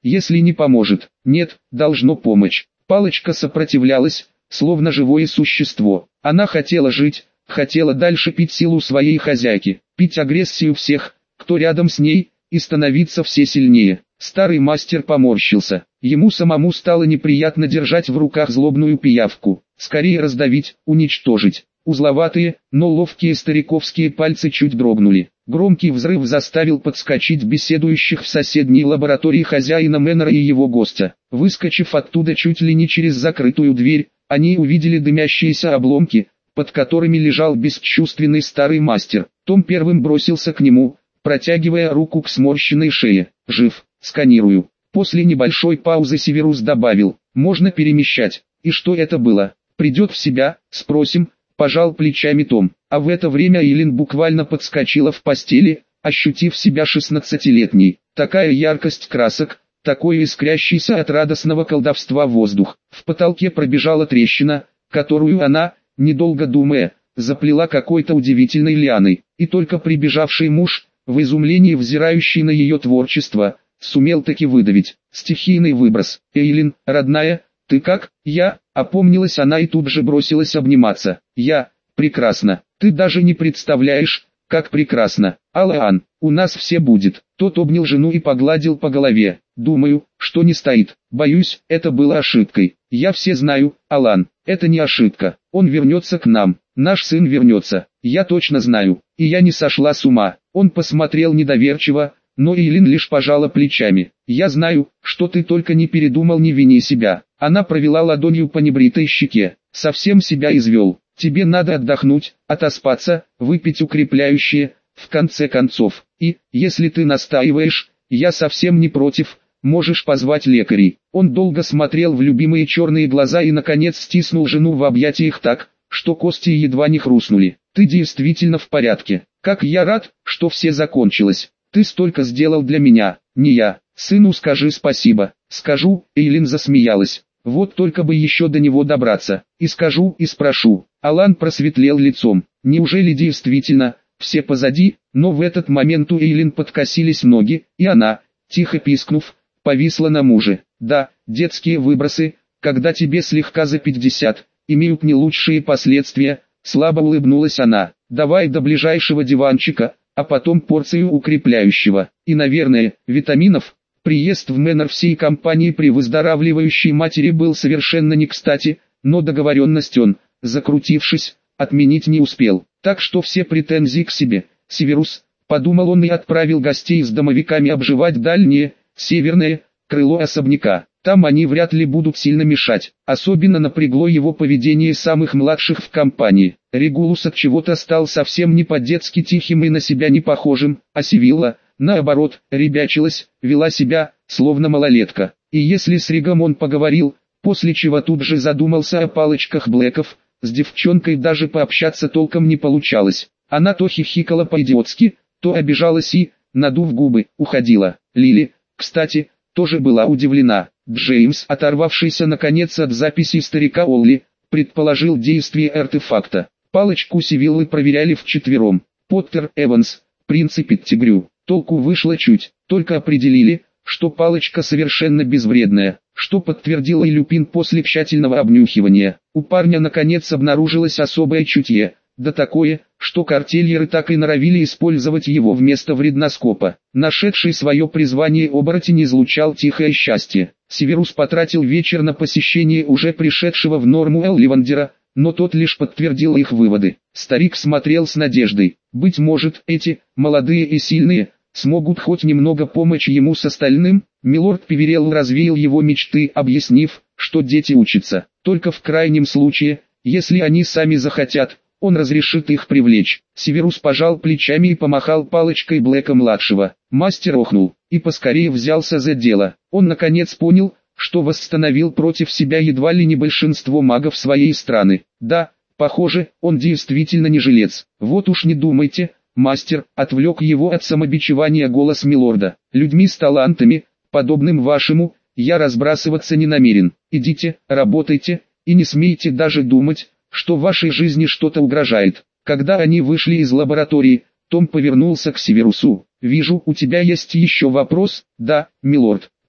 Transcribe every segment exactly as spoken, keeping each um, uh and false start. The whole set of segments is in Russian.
если не поможет. Нет, должно помочь. Палочка сопротивлялась, словно живое существо. Она хотела жить, хотела дальше пить силу своей хозяйки, пить агрессию всех, кто рядом с ней, и становиться все сильнее. Старый мастер поморщился. Ему самому стало неприятно держать в руках злобную пиявку. Скорее раздавить, уничтожить. Узловатые, но ловкие стариковские пальцы чуть дрогнули. Громкий взрыв заставил подскочить беседующих в соседней лаборатории хозяина Мэннера и его гостя. Выскочив оттуда чуть ли не через закрытую дверь, они увидели дымящиеся обломки, под которыми лежал бесчувственный старый мастер. Том первым бросился к нему, протягивая руку к сморщенной шее. «Жив, сканирую». После небольшой паузы Северус добавил: «Можно перемещать». «И что это было? Придет в себя, спросим», — пожал плечами Том. А в это время Эйлин буквально подскочила в постели, ощутив себя шестнадцатилетней. Такая яркость красок, такой искрящийся от радостного колдовства воздух. В потолке пробежала трещина, которую она, недолго думая, заплела какой-то удивительной лианой. И только прибежавший муж, в изумлении взирающий на ее творчество, сумел таки выдавить: «Стихийный выброс». «Эйлин, родная, ты как?» «Я», — опомнилась она и тут же бросилась обниматься. «Я, прекрасно. Ты даже не представляешь, как прекрасно. Алан, у нас все будет». Тот обнял жену и погладил по голове. «Думаю, что не стоит. Боюсь, это было ошибкой. Я все знаю, Алан, это не ошибка. Он вернется к нам. Наш сын вернется. Я точно знаю. И я не сошла с ума». Он посмотрел недоверчиво, но Эйлин лишь пожала плечами. «Я знаю, что ты только не передумал, не вини себя». Она провела ладонью по небритой щеке. «Совсем себя извел. Тебе надо отдохнуть, отоспаться, выпить укрепляющее, в конце концов. И, если ты настаиваешь, я совсем не против, можешь позвать лекарей». Он долго смотрел в любимые черные глаза и наконец стиснул жену в объятиях так, что кости едва не хрустнули. «Ты действительно в порядке. Как я рад, что все закончилось. Ты столько сделал для меня, не я. Сыну скажи спасибо». «Скажу», — Эйлин засмеялась. «Вот только бы еще до него добраться. И скажу, и спрошу». Алан просветлел лицом. Неужели действительно, все позади? Но в этот момент у Эйлин подкосились ноги, и она, тихо пискнув, повисла на муже. «Да, детские выбросы, когда тебе слегка за пятьдесят, имеют не лучшие последствия», — слабо улыбнулась она. «Давай до ближайшего диванчика, а потом порцию укрепляющего. И, наверное, витаминов». Приезд в Мэннер всей компании при выздоравливающей матери был совершенно не кстати, но договоренность он, закрутившись, отменить не успел. Так что все претензии к себе. Северус, подумал он и отправил гостей с домовиками обживать дальнее, северное, крыло особняка. Там они вряд ли будут сильно мешать. Особенно напрягло его поведение самых младших в компании. Регулус от чего-то стал совсем не по-детски тихим и на себя не похожим, а Сивилла, наоборот, ребячилась, вела себя, словно малолетка. И если с Ригом он поговорил, после чего тут же задумался о палочках Блэков, с девчонкой даже пообщаться толком не получалось. Она то хихикала по-идиотски, то обижалась и, надув губы, уходила. Лили, кстати, тоже была удивлена. Джеймс, оторвавшийся наконец от записи старика Олли, предположил действие артефакта. Палочку Сивиллы проверяли вчетвером. Поттер, Эванс, принц и Петтигрю. Толку вышло чуть, только определили, что палочка совершенно безвредная, что подтвердила и Люпин после тщательного обнюхивания. У парня наконец обнаружилось особое чутье, да такое, что картельеры так и норовили использовать его вместо вредноскопа. Нашедший свое призвание оборотень излучал тихое счастье. Северус потратил вечер на посещение уже пришедшего в норму Элливандера, но тот лишь подтвердил их выводы. Старик смотрел с надеждой. Быть может, эти, молодые и сильные, смогут хоть немного помочь ему с остальным. Милорд Певерелл развеял его мечты, объяснив, что дети учатся. Только в крайнем случае, если они сами захотят, он разрешит их привлечь. Северус пожал плечами и помахал палочкой Блэка-младшего. Мастер охнул, и поскорее взялся за дело. Он наконец понял, что восстановил против себя едва ли не большинство магов своей страны. Да, похоже, он действительно не жилец. Вот уж не думайте, мастер, отвлек его от самобичевания голос милорда. Людьми с талантами, подобным вашему, я разбрасываться не намерен. Идите, работайте, и не смейте даже думать, что вашей жизни что-то угрожает. Когда они вышли из лаборатории, Том повернулся к Северусу. «Вижу, у тебя есть еще вопрос?» «Да, милорд.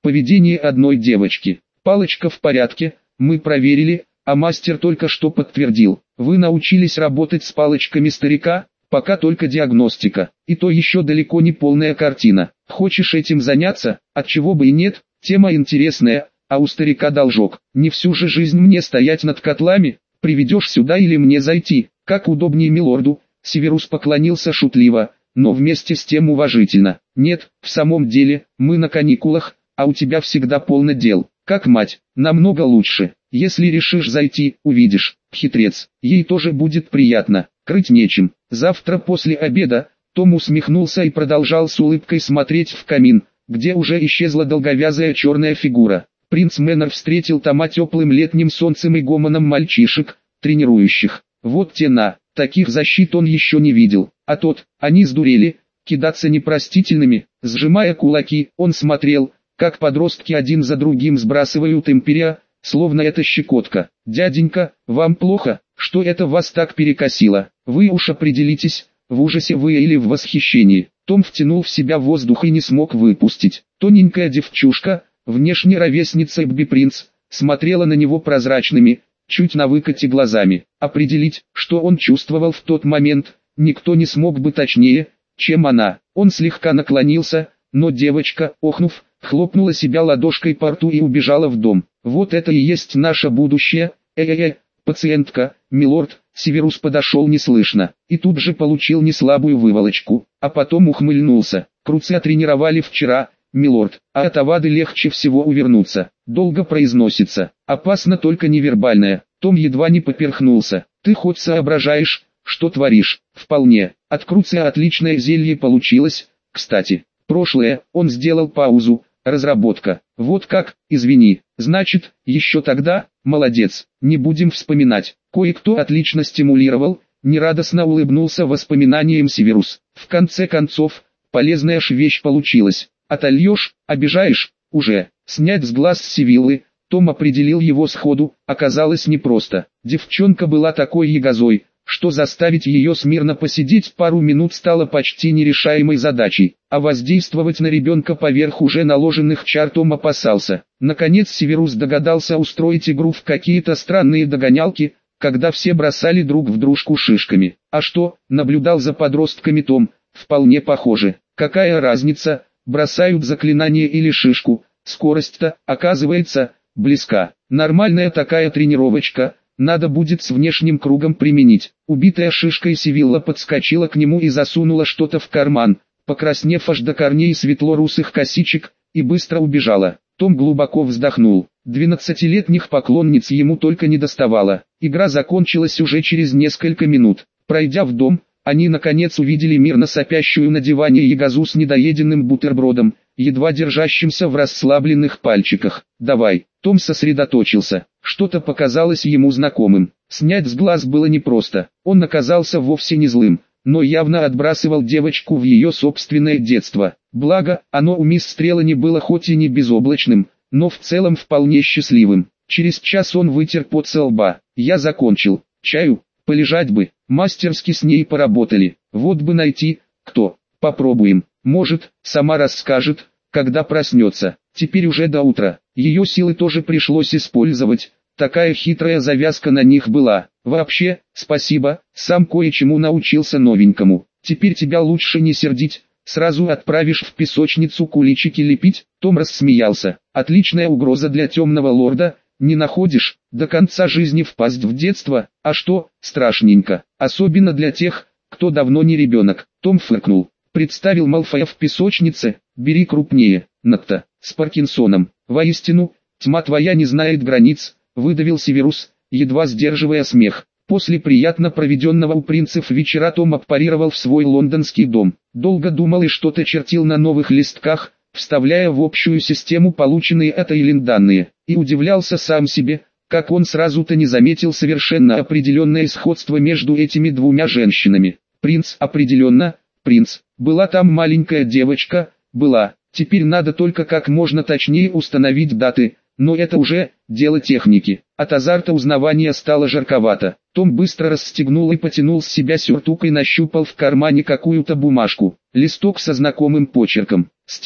поведение одной девочки. Палочка в порядке, мы проверили, а мастер только что подтвердил. Вы научились работать с палочками старика? Пока только диагностика, и то еще далеко не полная картина. Хочешь этим заняться? Отчего бы и нет, тема интересная, а у старика должок. Не всю же жизнь мне стоять над котлами, приведешь сюда или мне зайти, как удобнее милорду. Северус поклонился шутливо, но вместе с тем уважительно. Нет, в самом деле, мы на каникулах, а у тебя всегда полно дел. Как мать, намного лучше. Если решишь зайти, увидишь. Хитрец, ей тоже будет приятно. Крыть нечем. Завтра после обеда. Том усмехнулся и продолжал с улыбкой смотреть в камин, где уже исчезла долговязая черная фигура. Принц Мэннер встретил Тома теплым летним солнцем и гомоном мальчишек, тренирующих. Вот тена, таких защит он еще не видел. А тот, они сдурели, кидаться непростительными. Сжимая кулаки, он смотрел, как подростки один за другим сбрасывают империя, словно это щекотка. «Дяденька, вам плохо? Что это вас так перекосило? Вы уж определитесь, в ужасе вы или в восхищении». Том втянул в себя воздух и не смог выпустить. Тоненькая девчушка, внешне ровесница Эбби Принц, смотрела на него прозрачными, чуть на выкате глазами. Определить, что он чувствовал в тот момент, никто не смог бы точнее, чем она. Он слегка наклонился, но девочка, охнув, хлопнула себя ладошкой по рту и убежала в дом. «Вот это и есть наше будущее, э-э-э, пациентка, милорд». Северус подошел неслышно, и тут же получил неслабую выволочку, а потом ухмыльнулся. «Круция тренировали вчера, милорд, а от Авады легче всего увернуться. Долго произносится, опасно только невербальное». Том едва не поперхнулся. «Ты хоть соображаешь, что творишь?» «Вполне. От Круция отличное зелье получилось, кстати. Прошлое». Он сделал паузу. «Разработка. Вот как, извини. Значит, еще тогда, молодец. Не будем вспоминать. Кое-кто отлично стимулировал». Нерадостно улыбнулся воспоминанием Северус. «В конце концов, полезная ж вещь получилась. Отольешь, обижаешь, уже». Снять с глаз Сивиллы, Том определил его сходу, оказалось непросто. Девчонка была такой ягозой, что заставить ее смирно посидеть пару минут стало почти нерешаемой задачей, а воздействовать на ребенка поверх уже наложенных чар Том опасался. Наконец Северус догадался устроить игру в какие-то странные догонялки, когда все бросали друг в дружку шишками. А что, наблюдал за подростками Том, вполне похоже. Какая разница, бросают заклинание или шишку, скорость-то, оказывается, близка. Нормальная такая тренировочка. Надо будет с внешним кругом применить. Убитая шишкой Сивилла подскочила к нему и засунула что-то в карман, покраснев аж до корней светло-русых косичек, и быстро убежала. Том глубоко вздохнул. Двенадцатилетних поклонниц ему только не доставало. Игра закончилась уже через несколько минут. Пройдя в дом, они наконец увидели мирно сопящую на диване ягозу с недоеденным бутербродом, едва держащимся в расслабленных пальчиках. «Давай». Том сосредоточился. Что-то показалось ему знакомым. Снять с глаз было непросто. Он оказался вовсе не злым, но явно отбрасывал девочку в ее собственное детство. Благо, оно у мисс Стрелани было хоть и не безоблачным, но в целом вполне счастливым. Через час он вытер пот со лба. «Я закончил. Чаю? Полежать бы». Мастерски с ней поработали. Вот бы найти, кто. Попробуем. Может, сама расскажет, когда проснется. Теперь уже до утра. Ее силы тоже пришлось использовать. Такая хитрая завязка на них была. Вообще, спасибо, сам кое-чему научился новенькому. Теперь тебя лучше не сердить. Сразу отправишь в песочницу куличики лепить. Том рассмеялся. Отличная угроза для темного лорда. Не находишь? До конца жизни впасть в детство, а что, страшненько, особенно для тех, кто давно не ребенок. Том фыркнул, представил Малфоя в песочнице, бери крупнее, Натта, с Паркинсоном. Воистину, тьма твоя не знает границ, выдавил Северус, едва сдерживая смех. После приятно проведенного у принцев вечера Том аппарировал в свой лондонский дом. Долго думал и что-то чертил на новых листках, вставляя в общую систему полученные от Эйлин данные, и удивлялся сам себе, как он сразу-то не заметил совершенно определенное сходство между этими двумя женщинами. Принц, определенно, принц, была там маленькая девочка, была, теперь надо только как можно точнее установить даты, но это уже дело техники. От азарта узнавания стало жарковато. Том быстро расстегнул и потянул с себя сюртук и нащупал в кармане какую-то бумажку, листок со знакомым почерком. Стихи,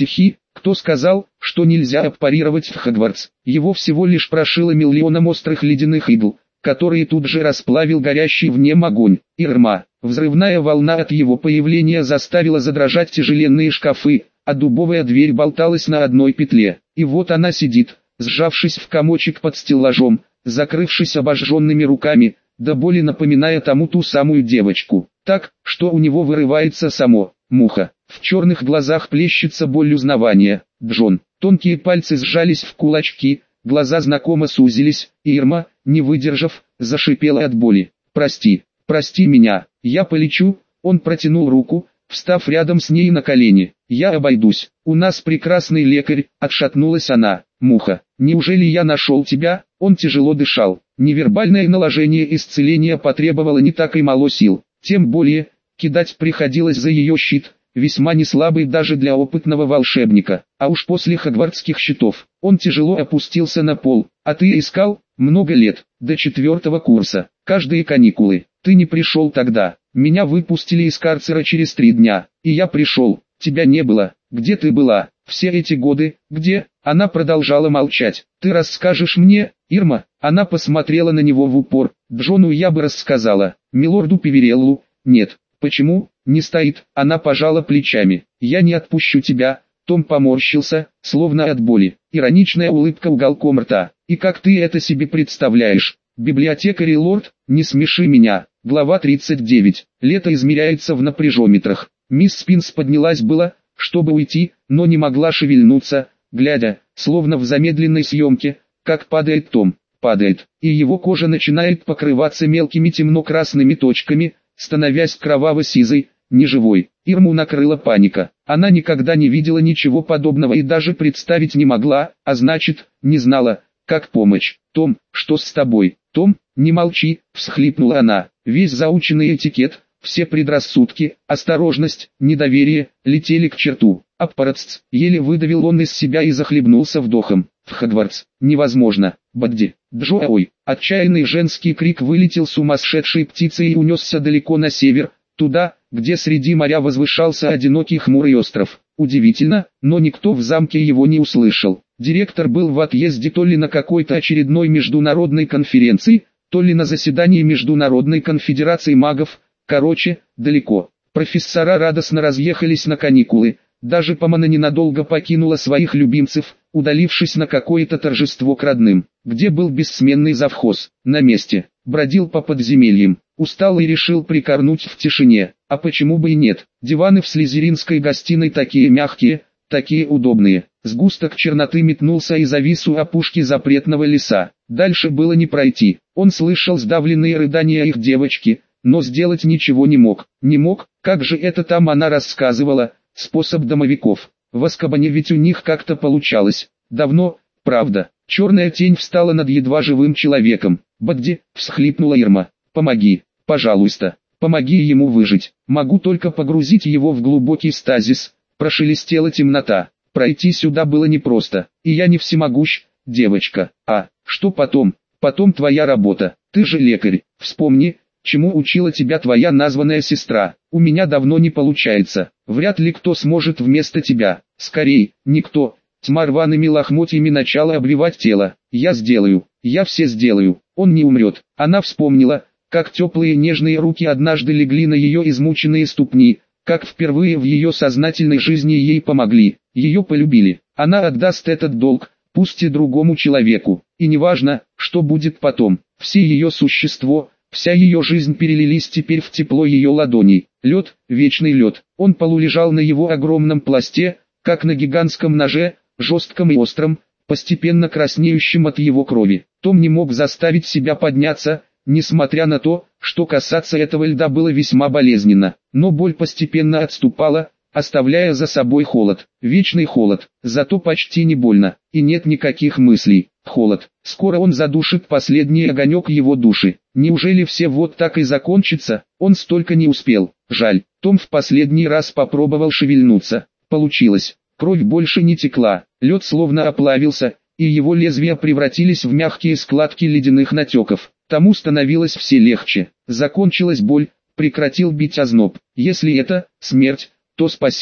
Кто сказал, что нельзя аппарировать в Хогвартс? Его всего лишь прошило миллионом острых ледяных игл, которые тут же расплавил горящий в нем огонь. Ирма. Взрывная волна от его появления заставила задрожать тяжеленные шкафы, а дубовая дверь болталась на одной петле. И вот она сидит, сжавшись в комочек под стеллажом, закрывшись обожженными руками, до боли напоминая тому ту самую девочку. Так, что у него вырывается само. Муха. В черных глазах плещется боль узнавания. Джон. Тонкие пальцы сжались в кулачки, глаза знакомо сузились, и Ирма, не выдержав, зашипела от боли. «Прости, прости меня, я полечу». Он протянул руку, встав рядом с ней на колени. «Я обойдусь, у нас прекрасный лекарь», — отшатнулась она. «Муха, неужели я нашел тебя?» Он тяжело дышал. Невербальное наложение исцеления потребовало не так и мало сил. Тем более, кидать приходилось за ее щит, весьма неслабый даже для опытного волшебника. А уж после хогвартских щитов, он тяжело опустился на пол. «А ты искал?» «Много лет, до четвертого курса, каждые каникулы. Ты не пришел тогда. Меня выпустили из карцера через три дня, и я пришел. Тебя не было. Где ты была? Все эти годы, где?» Она продолжала молчать. «Ты расскажешь мне, Ирма?» Она посмотрела на него в упор. «Джону я бы рассказала, милорду Певереллу, нет». «Почему?» «Не стоит». Она пожала плечами. «Я не отпущу тебя». Том поморщился, словно от боли. Ироничная улыбка уголком рта. «И как ты это себе представляешь? Библиотекарь и лорд, не смеши меня». Глава тридцать девять. Лето измеряется в напряжометрах. Мисс Спинс поднялась было, чтобы уйти, но не могла шевельнуться, глядя, словно в замедленной съемке, как падает Том. Падает, и его кожа начинает покрываться мелкими темно-красными точками, становясь кроваво-сизой, неживой. Ирму накрыла паника. Она никогда не видела ничего подобного и даже представить не могла, а значит, не знала, как помочь. «Том, что с тобой?» «Том, не молчи», — всхлипнула она. Весь заученный этикет, все предрассудки, осторожность, недоверие, летели к черту. «Аппаратс», — еле выдавил он из себя и захлебнулся вдохом. «В Хогвартс, невозможно, Бадди, Джо, ой!» Отчаянный женский крик вылетел сумасшедшей птицей и унесся далеко на север, туда, где среди моря возвышался одинокий хмурый остров. Удивительно, но никто в замке его не услышал. Директор был в отъезде то ли на какой-то очередной международной конференции, то ли на заседании Международной конфедерации магов, короче, далеко. Профессора радостно разъехались на каникулы, даже Помона ненадолго покинула своих любимцев, удалившись на какое-то торжество к родным. Где был бессменный завхоз? На месте. Бродил по подземельям, устал и решил прикорнуть в тишине. А почему бы и нет? Диваны в слизеринской гостиной такие мягкие, такие удобные. Сгусток черноты метнулся и завис у опушки запретного леса. Дальше было не пройти. Он слышал сдавленные рыдания их девочки, но сделать ничего не мог. Не мог, как же это там она рассказывала, способ домовиков. В Азкабане ведь у них как-то получалось. Давно, правда. Черная тень встала над едва живым человеком. «Бадди», — всхлипнула Ирма, — «помоги, пожалуйста, помоги ему выжить. Могу только погрузить его в глубокий стазис». Прошелестела темнота. Пройти сюда было непросто. И я не всемогущ, девочка. А, что потом? Потом твоя работа. Ты же лекарь. Вспомни, чему учила тебя твоя названная сестра. У меня давно не получается. Вряд ли кто сможет вместо тебя. Скорей, никто. Тьма рваными лохмотьями начала обвивать тело. Я сделаю. Я все сделаю. Он не умрет. Она вспомнила, как теплые нежные руки однажды легли на ее измученные ступни, как впервые в ее сознательной жизни ей помогли, ее полюбили. Она отдаст этот долг, пусть и другому человеку. И неважно, что будет потом. Все ее существо, вся ее жизнь перелились теперь в тепло ее ладоней. Лед, вечный лед. Он полулежал на его огромном пласте, как на гигантском ноже, жестком и остром, постепенно краснеющим от его крови. Том не мог заставить себя подняться, несмотря на то, что касаться этого льда было весьма болезненно. Но боль постепенно отступала, оставляя за собой холод. Вечный холод, зато почти не больно, и нет никаких мыслей. Холод. Скоро он задушит последний огонек его души. Неужели все вот так и закончится? Он столько не успел. Жаль. Том в последний раз попробовал шевельнуться. Получилось. Кровь больше не текла. Лед словно оплавился, и его лезвия превратились в мягкие складки ледяных натеков. Тому становилось все легче. Закончилась боль, прекратил бить озноб. Если это смерть, то спасибо. Он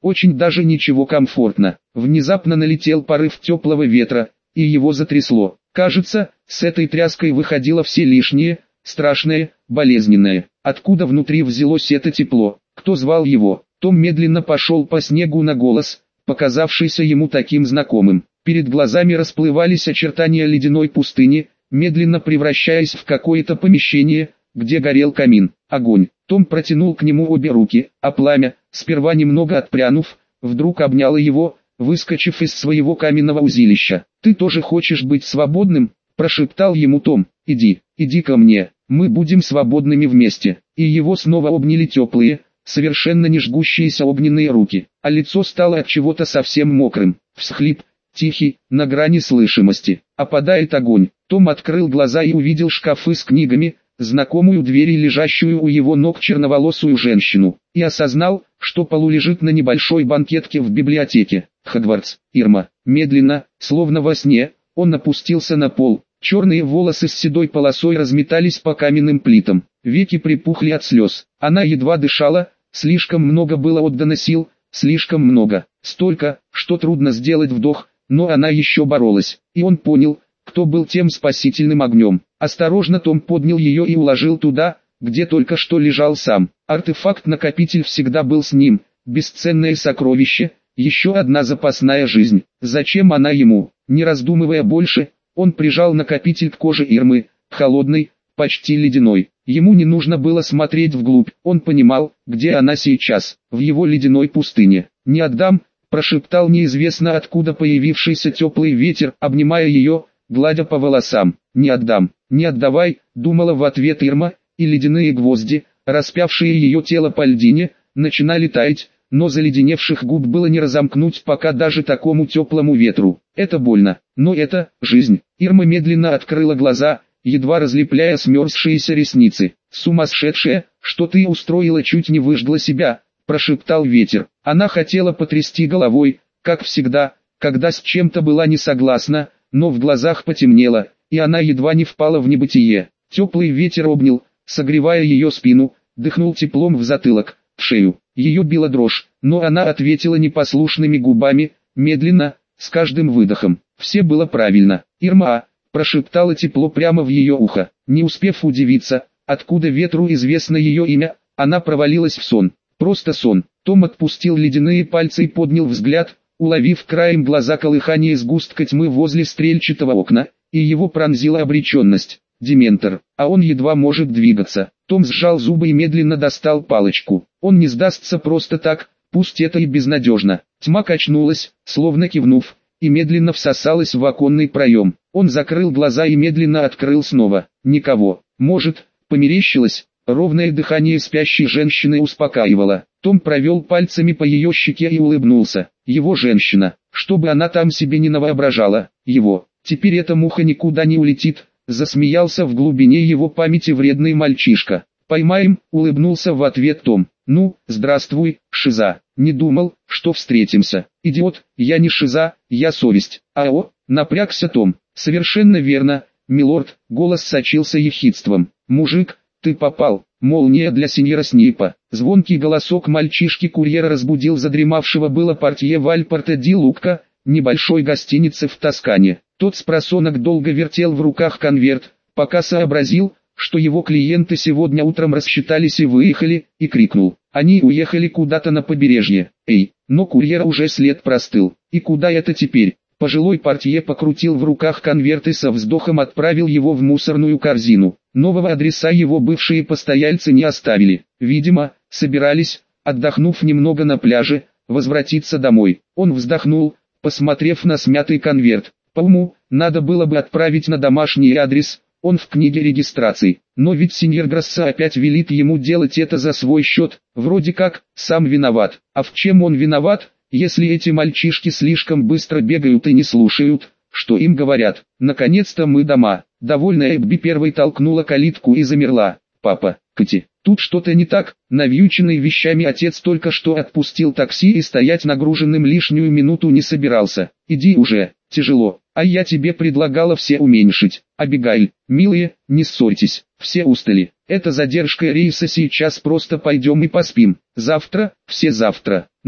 очень даже ничего, комфортно. Внезапно налетел порыв теплого ветра, и его затрясло. Кажется, с этой тряской выходило все лишнее, страшное, болезненное. Откуда внутри взялось это тепло? Кто звал его? Том медленно пошел по снегу на голос, показавшийся ему таким знакомым. Перед глазами расплывались очертания ледяной пустыни, медленно превращаясь в какое-то помещение, где горел камин. Огонь. Том протянул к нему обе руки, а пламя, сперва немного отпрянув, вдруг обняло его, выскочив из своего каменного узилища. «Ты тоже хочешь быть свободным?» – прошептал ему Том. «Иди, иди ко мне, мы будем свободными вместе». И его снова обняли теплые, совершенно не жгущиеся огненные руки, а лицо стало от чего-то совсем мокрым. Всхлип, тихий, на грани слышимости. Опадает огонь. Том открыл глаза и увидел шкафы с книгами, знакомую дверь и лежащую у его ног черноволосую женщину, и осознал, что Полу лежит на небольшой банкетке в библиотеке. Хогвартс, Ирма. Медленно, словно во сне, он опустился на пол. Черные волосы с седой полосой разметались по каменным плитам. Веки припухли от слез. Она едва дышала, слишком много было отдано сил, слишком много. Столько, что трудно сделать вдох, но она еще боролась. И он понял, кто был тем спасительным огнем. Осторожно Том поднял ее и уложил туда, где только что лежал сам. Артефакт-накопитель всегда был с ним, бесценное сокровище, еще одна запасная жизнь. Зачем она ему? Не раздумывая больше, он прижал накопитель к коже Ирмы, холодной, почти ледяной. Ему не нужно было смотреть вглубь, он понимал, где она сейчас, в его ледяной пустыне. «Не отдам», – прошептал неизвестно откуда появившийся теплый ветер, обнимая ее, гладя по волосам. «Не отдам, не отдавай», – думала в ответ Ирма, и ледяные гвозди, распявшие ее тело по льдине, начинали таять, но заледеневших губ было не разомкнуть пока даже такому теплому ветру. Это больно, но это жизнь. Ирма медленно открыла глаза, едва разлепляя смерзшиеся ресницы. «Сумасшедшая, что ты устроила, чуть не выжгла себя», – прошептал ветер. Она хотела потрясти головой, как всегда, когда с чем-то была не согласна, но в глазах потемнело, и она едва не впала в небытие. Теплый ветер обнял, согревая ее спину, дыхнул теплом в затылок, в шею. Ее била дрожь, но она ответила непослушными губами, медленно, с каждым выдохом. Все было правильно. «Ирма», – прошептала тепло прямо в ее ухо. Не успев удивиться, откуда ветру известно ее имя, она провалилась в сон. Просто сон. Том отпустил ледяные пальцы и поднял взгляд, уловив краем глаза колыхание сгустка тьмы возле стрельчатого окна, и его пронзила обреченность. Дементор, а он едва может двигаться. Том сжал зубы и медленно достал палочку. Он не сдастся просто так, пусть это и безнадежно. Тьма качнулась, словно кивнув, и медленно всосалась в оконный проем. Он закрыл глаза и медленно открыл снова. Никого. Может, померещилось? Ровное дыхание спящей женщины успокаивало. Том провел пальцами по ее щеке и улыбнулся. Его женщина, чтобы она там себе не навоображала, его. Теперь эта муха никуда не улетит. Засмеялся в глубине его памяти вредный мальчишка. «Поймаем», — улыбнулся в ответ Том. «Ну, здравствуй, Шиза. Не думал, что встретимся. Идиот, я не Шиза, я совесть». «Ао», — напрягся Том. «Совершенно верно, милорд», — голос сочился ехидством. «Мужик, ты попал». Молния для сеньора Снипа. Звонкий голосок мальчишки-курьера разбудил задремавшего было портье Вальпорта ди Лукка, небольшой гостиницы в Тоскане. Тот спросонок долго вертел в руках конверт, пока сообразил, что его клиенты сегодня утром рассчитались и выехали, и крикнул. Они уехали куда-то на побережье. Эй, но курьера уже след простыл. И куда это теперь? Пожилой портье покрутил в руках конверт и со вздохом отправил его в мусорную корзину. Нового адреса его бывшие постояльцы не оставили. Видимо, собирались, отдохнув немного на пляже, возвратиться домой. Он вздохнул, посмотрев на смятый конверт. По уму, надо было бы отправить на домашний адрес, он в книге регистрации. Но ведь сеньор Грасса опять велит ему делать это за свой счет, вроде как, сам виноват. А в чем он виноват, если эти мальчишки слишком быстро бегают и не слушают, что им говорят? Наконец-то мы дома. Довольная Эбби первой толкнула калитку и замерла. «Папа, Кэти, тут что-то не так». Навьюченный вещами отец только что отпустил такси и стоять нагруженным лишнюю минуту не собирался. «Иди уже, тяжело, а я тебе предлагала все уменьшить». «Абигайль, милые, не ссорьтесь, все устали. Это задержка рейса, сейчас просто пойдем и поспим. Завтра, все завтра. Но,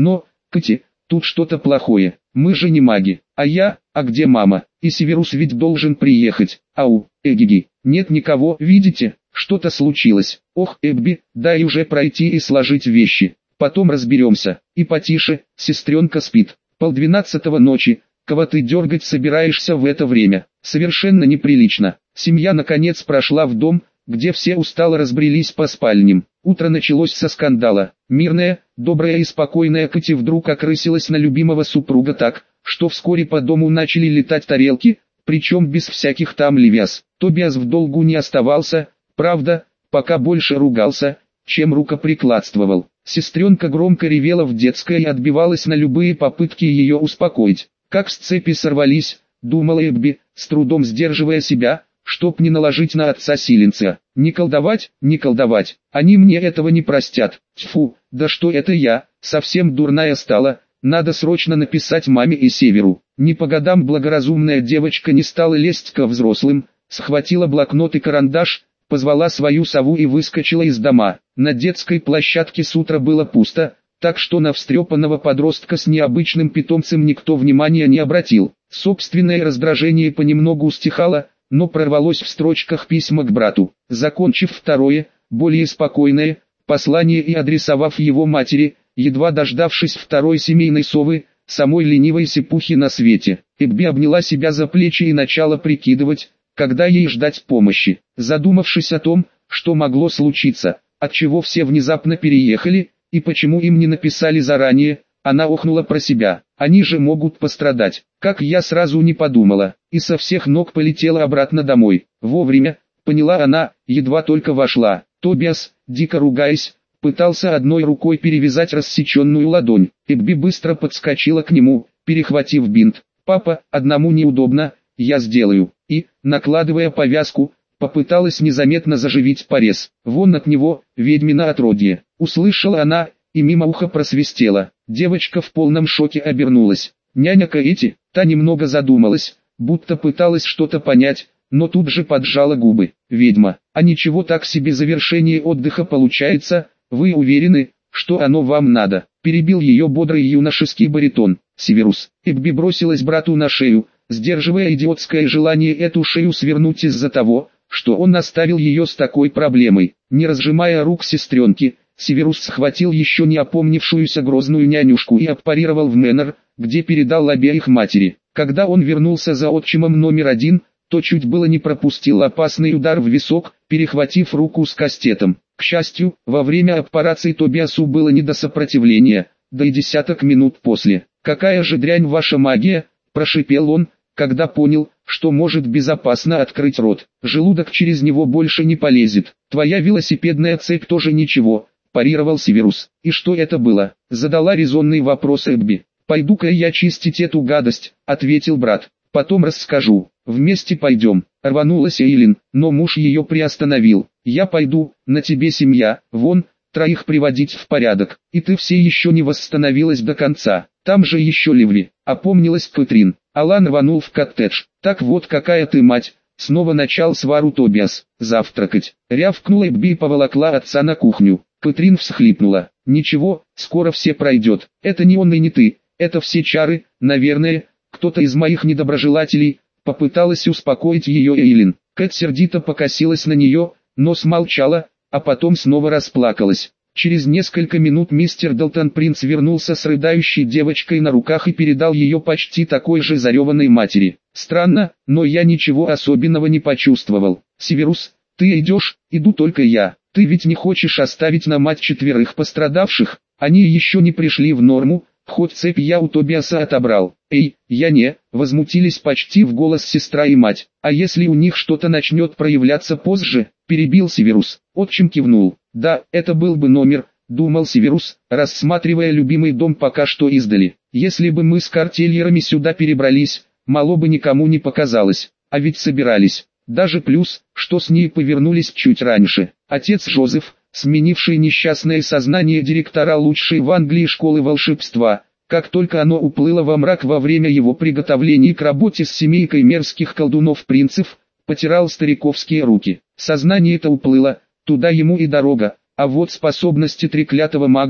Кэти, тут что-то плохое, мы же не маги. А я, а где мама? И Северус ведь должен приехать. Ау, эгиги, нет никого, видите, что-то случилось. Ох, Эбби, дай уже пройти и сложить вещи. Потом разберемся. И потише, сестренка спит. Полдвенадцатого ночи, кого ты дергать собираешься в это время? Совершенно неприлично. Семья наконец прошла в дом, где все устало разбрелись по спальням. Утро началось со скандала. Мирная, добрая и спокойная Кэти вдруг окрысилась на любимого супруга так, что вскоре по дому начали летать тарелки, причем без всяких там левяз. Тобиас в долгу не оставался, правда, пока больше ругался, чем рукоприкладствовал. Сестренка громко ревела в детской и отбивалась на любые попытки ее успокоить. Как с цепи сорвались, думала Эбби, с трудом сдерживая себя, чтоб не наложить на отца силенца. Не колдовать, не колдовать, они мне этого не простят. Тьфу, да что это я, совсем дурная стала, надо срочно написать маме и Северу. Не по годам благоразумная девочка не стала лезть ко взрослым, схватила блокнот и карандаш, позвала свою сову и выскочила из дома. На детской площадке с утра было пусто, так что на встрепанного подростка с необычным питомцем никто внимания не обратил. Собственное раздражение понемногу стихало, но прорвалось в строчках письма к брату. Закончив второе, более спокойное, послание и адресовав его матери, едва дождавшись второй семейной совы, самой ленивой сипухи на свете, Эбби обняла себя за плечи и начала прикидывать, когда ей ждать помощи. Задумавшись о том, что могло случиться, отчего все внезапно переехали, и почему им не написали заранее, она охнула про себя. Они же могут пострадать. Как я сразу не подумала, и со всех ног полетела обратно домой. Вовремя, поняла она, едва только вошла. Тобиас, дико ругаясь, пытался одной рукой перевязать рассеченную ладонь. Эбби быстро подскочила к нему, перехватив бинт. «Папа, одному неудобно, я сделаю». И, накладывая повязку, попыталась незаметно заживить порез. «Вон от него, ведьмина отродье», услышала она, и мимо уха просвистела. Девочка в полном шоке обернулась. Няня Кэти, та немного задумалась, будто пыталась что-то понять, но тут же поджала губы. «Ведьма, а ничего так себе завершение отдыха получается, вы уверены, что оно вам надо?» Перебил ее бодрый юношеский баритон. «Северус». Эбби бросилась брату на шею, сдерживая идиотское желание эту шею свернуть из-за того, что он оставил ее с такой проблемой. Не разжимая рук сестренки, Северус схватил еще не опомнившуюся грозную нянюшку и отпарировал в Мэннер, где передал обеих матери. Когда он вернулся за отчимом номер один, то чуть было не пропустил опасный удар в висок, перехватив руку с кастетом. К счастью, во время операции Тобиасу было не до сопротивления, да и десяток минут после. «Какая же дрянь ваша магия!» – прошипел он, когда понял, что может безопасно открыть рот. «Желудок через него больше не полезет. Твоя велосипедная цепь тоже ничего», – парировал Северус. «И что это было?» – задала резонный вопрос Эбби. «Пойду-ка я чистить эту гадость», – ответил брат. «Потом расскажу. Вместе пойдем». Рванулась Эйлин, но муж ее приостановил. «Я пойду, на тебе семья, вон, троих приводить в порядок. И ты все еще не восстановилась до конца. Там же еще Ливли», — опомнилась Кэтрин. Алан рванул в коттедж. «Так вот какая ты мать!» Снова начал свару Тобиас. «Завтракать!» Рявкнула Эбби и поволокла отца на кухню. Кэтрин всхлипнула. «Ничего, скоро все пройдет. Это не он и не ты, это все чары, наверное, кто-то из моих недоброжелателей». Попыталась успокоить ее Эйлин. Кэт сердито покосилась на нее, но смолчала, а потом снова расплакалась. Через несколько минут мистер Далтон Принц вернулся с рыдающей девочкой на руках и передал ее почти такой же зареванной матери. «Странно, но я ничего особенного не почувствовал. Северус, ты идешь, иду только я. Ты ведь не хочешь оставить на мать четверых пострадавших? Они еще не пришли в норму, хоть цепь я у Тобиаса отобрал». «Эй, я не», — возмутились почти в голос сестра и мать. «А если у них что-то начнет проявляться позже?» — перебил Северус. Отчим кивнул. «Да, это был бы номер», — думал Северус, рассматривая любимый дом пока что издали. «Если бы мы с картельерами сюда перебрались, мало бы никому не показалось, а ведь собирались. Даже плюс, что с ней повернулись чуть раньше. Отец Жозеф, сменивший несчастное сознание директора лучшей в Англии школы волшебства, как только оно уплыло во мрак во время его приготовлений к работе с семейкой мерзких колдунов-принцев, потирал стариковские руки. Сознание-то уплыло, туда ему и дорога, а вот способности треклятого мага,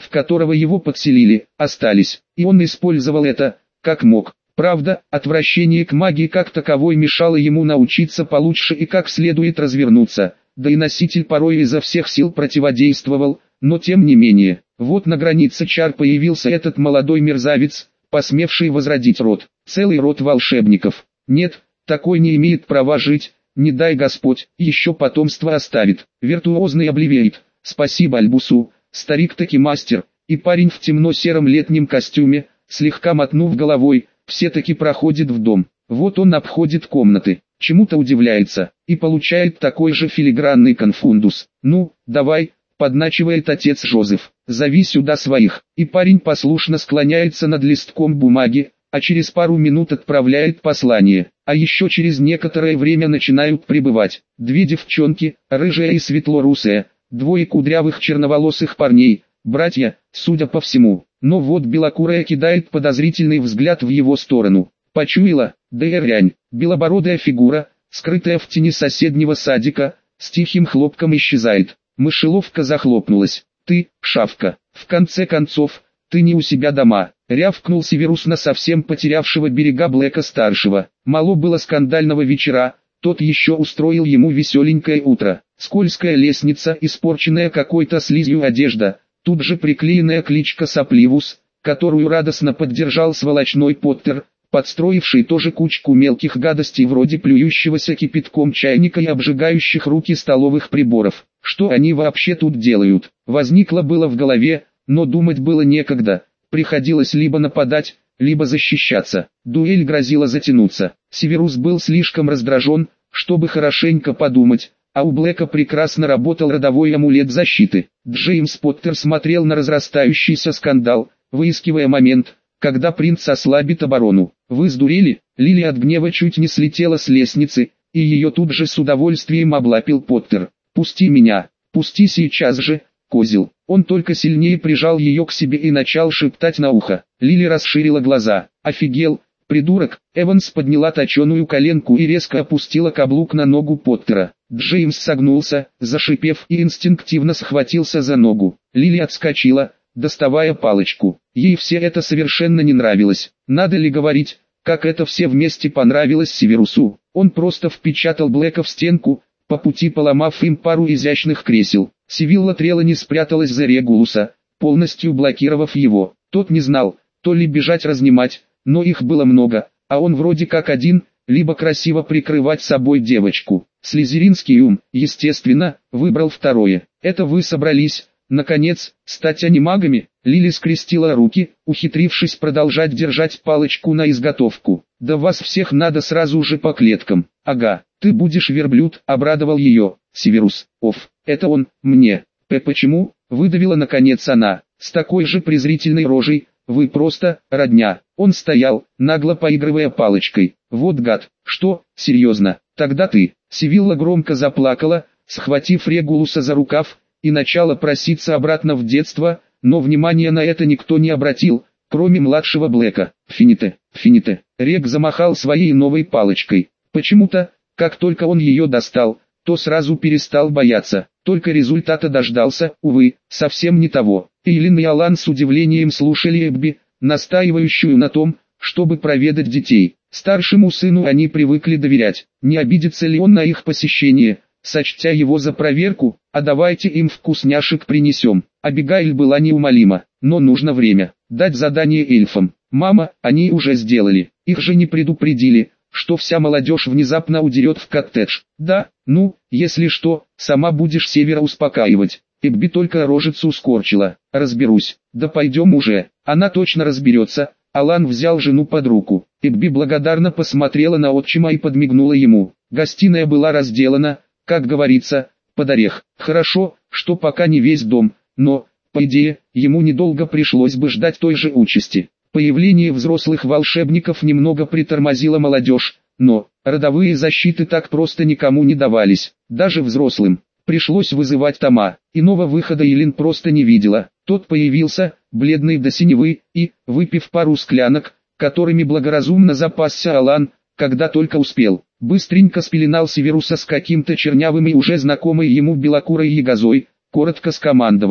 в которого его подселили, остались, и он использовал это, как мог. Правда, отвращение к магии как таковой мешало ему научиться получше и как следует развернуться, да и носитель порой изо всех сил противодействовал, но тем не менее, вот на границе чар появился этот молодой мерзавец, посмевший возродить род, целый род волшебников. Нет, такой не имеет права жить, не дай Господь, еще потомство оставит. Виртуозный обливеет. Спасибо Альбусу, старик таки мастер, и парень в темно-сером летнем костюме, слегка мотнув головой, все-таки проходит в дом. Вот он обходит комнаты, чему-то удивляется, и получает такой же филигранный конфундус. Ну, давай, подначивает отец Жозеф, зови сюда своих, и парень послушно склоняется над листком бумаги, а через пару минут отправляет послание, а еще через некоторое время начинают прибывать две девчонки, рыжая и светлорусая, двое кудрявых черноволосых парней, братья, судя по всему, но вот белокурая кидает подозрительный взгляд в его сторону, почуяла, да и рянь, белобородая фигура, скрытая в тени соседнего садика, с тихим хлопком исчезает, мышеловка захлопнулась, ты, шавка, в конце концов, ты не у себя дома. Рявкнул Северус на совсем потерявшего берега Блэка-старшего. Мало было скандального вечера, тот еще устроил ему веселенькое утро. Скользкая лестница, испорченная какой-то слизью одежда, тут же приклеенная кличка Сопливус, которую радостно поддержал сволочной Поттер, подстроивший тоже кучку мелких гадостей вроде плюющегося кипятком чайника и обжигающих руки столовых приборов. Что они вообще тут делают? Возникло было в голове, но думать было некогда. Приходилось либо нападать, либо защищаться. Дуэль грозила затянуться. Северус был слишком раздражен, чтобы хорошенько подумать, а у Блэка прекрасно работал родовой амулет защиты. Джеймс Поттер смотрел на разрастающийся скандал, выискивая момент, когда принц ослабит оборону. «Вы сдурели?» Лили от гнева чуть не слетела с лестницы, и ее тут же с удовольствием облапил Поттер. «Пусти меня, пусти сейчас же, козел!» Он только сильнее прижал ее к себе и начал шептать на ухо. Лили расширила глаза. «Офигел, придурок!» Эванс подняла точеную коленку и резко опустила каблук на ногу Поттера. Джеймс согнулся, зашипев, и инстинктивно схватился за ногу. Лили отскочила, доставая палочку. Ей все это совершенно не нравилось. Надо ли говорить, как это все вместе понравилось Северусу? Он просто впечатал Блэка в стенку, по пути поломав им пару изящных кресел. Сивилла Трелани спряталась за Регулуса, полностью блокировав его. Тот не знал, то ли бежать разнимать, но их было много, а он вроде как один, либо красиво прикрывать собой девочку. Слизеринский ум, естественно, выбрал второе. Это вы собрались, наконец, стать анимагами? Лили скрестила руки, ухитрившись продолжать держать палочку на изготовку. Да вас всех надо сразу же по клеткам. Ага, ты будешь верблюд, обрадовал ее Северус. Оф, это он, мне. П почему? Выдавила наконец она, с такой же презрительной рожей. Вы просто, родня. Он стоял, нагло поигрывая палочкой. Вот гад. Что, серьезно? Тогда ты. Сивилла громко заплакала, схватив Регулуса за рукав, и начала проситься обратно в детство, но внимания на это никто не обратил, кроме младшего Блэка. Фините, фините. Рег замахал своей новой палочкой. Почему-то, как только он ее достал, то сразу перестал бояться, только результата дождался, увы, совсем не того. Эйлин и Алан с удивлением слушали Эбби, настаивающую на том, чтобы проведать детей. Старшему сыну они привыкли доверять, не обидится ли он на их посещение, сочтя его за проверку, а давайте им вкусняшек принесем. Абигайль была неумолима, но нужно время, дать задание эльфам. Мама, они уже сделали, их же не предупредили, что вся молодежь внезапно удерет в коттедж. Да, ну, если что, сама будешь Севера успокаивать. Эбби только рожицу скорчила. Разберусь. Да пойдем уже. Она точно разберется. Алан взял жену под руку. Эбби благодарно посмотрела на отчима и подмигнула ему. Гостиная была разделана, как говорится, под орех. Хорошо, что пока не весь дом, но, по идее, ему недолго пришлось бы ждать той же участи. Появление взрослых волшебников немного притормозило молодежь, но родовые защиты так просто никому не давались, даже взрослым. Пришлось вызывать Тома, иного выхода Элин просто не видела. Тот появился, бледный до синевы, и, выпив пару склянок, которыми благоразумно запасся Алан, когда только успел, быстренько спеленал Северуса с каким-то чернявым и уже знакомой ему белокурой ягозой, коротко скомандовав: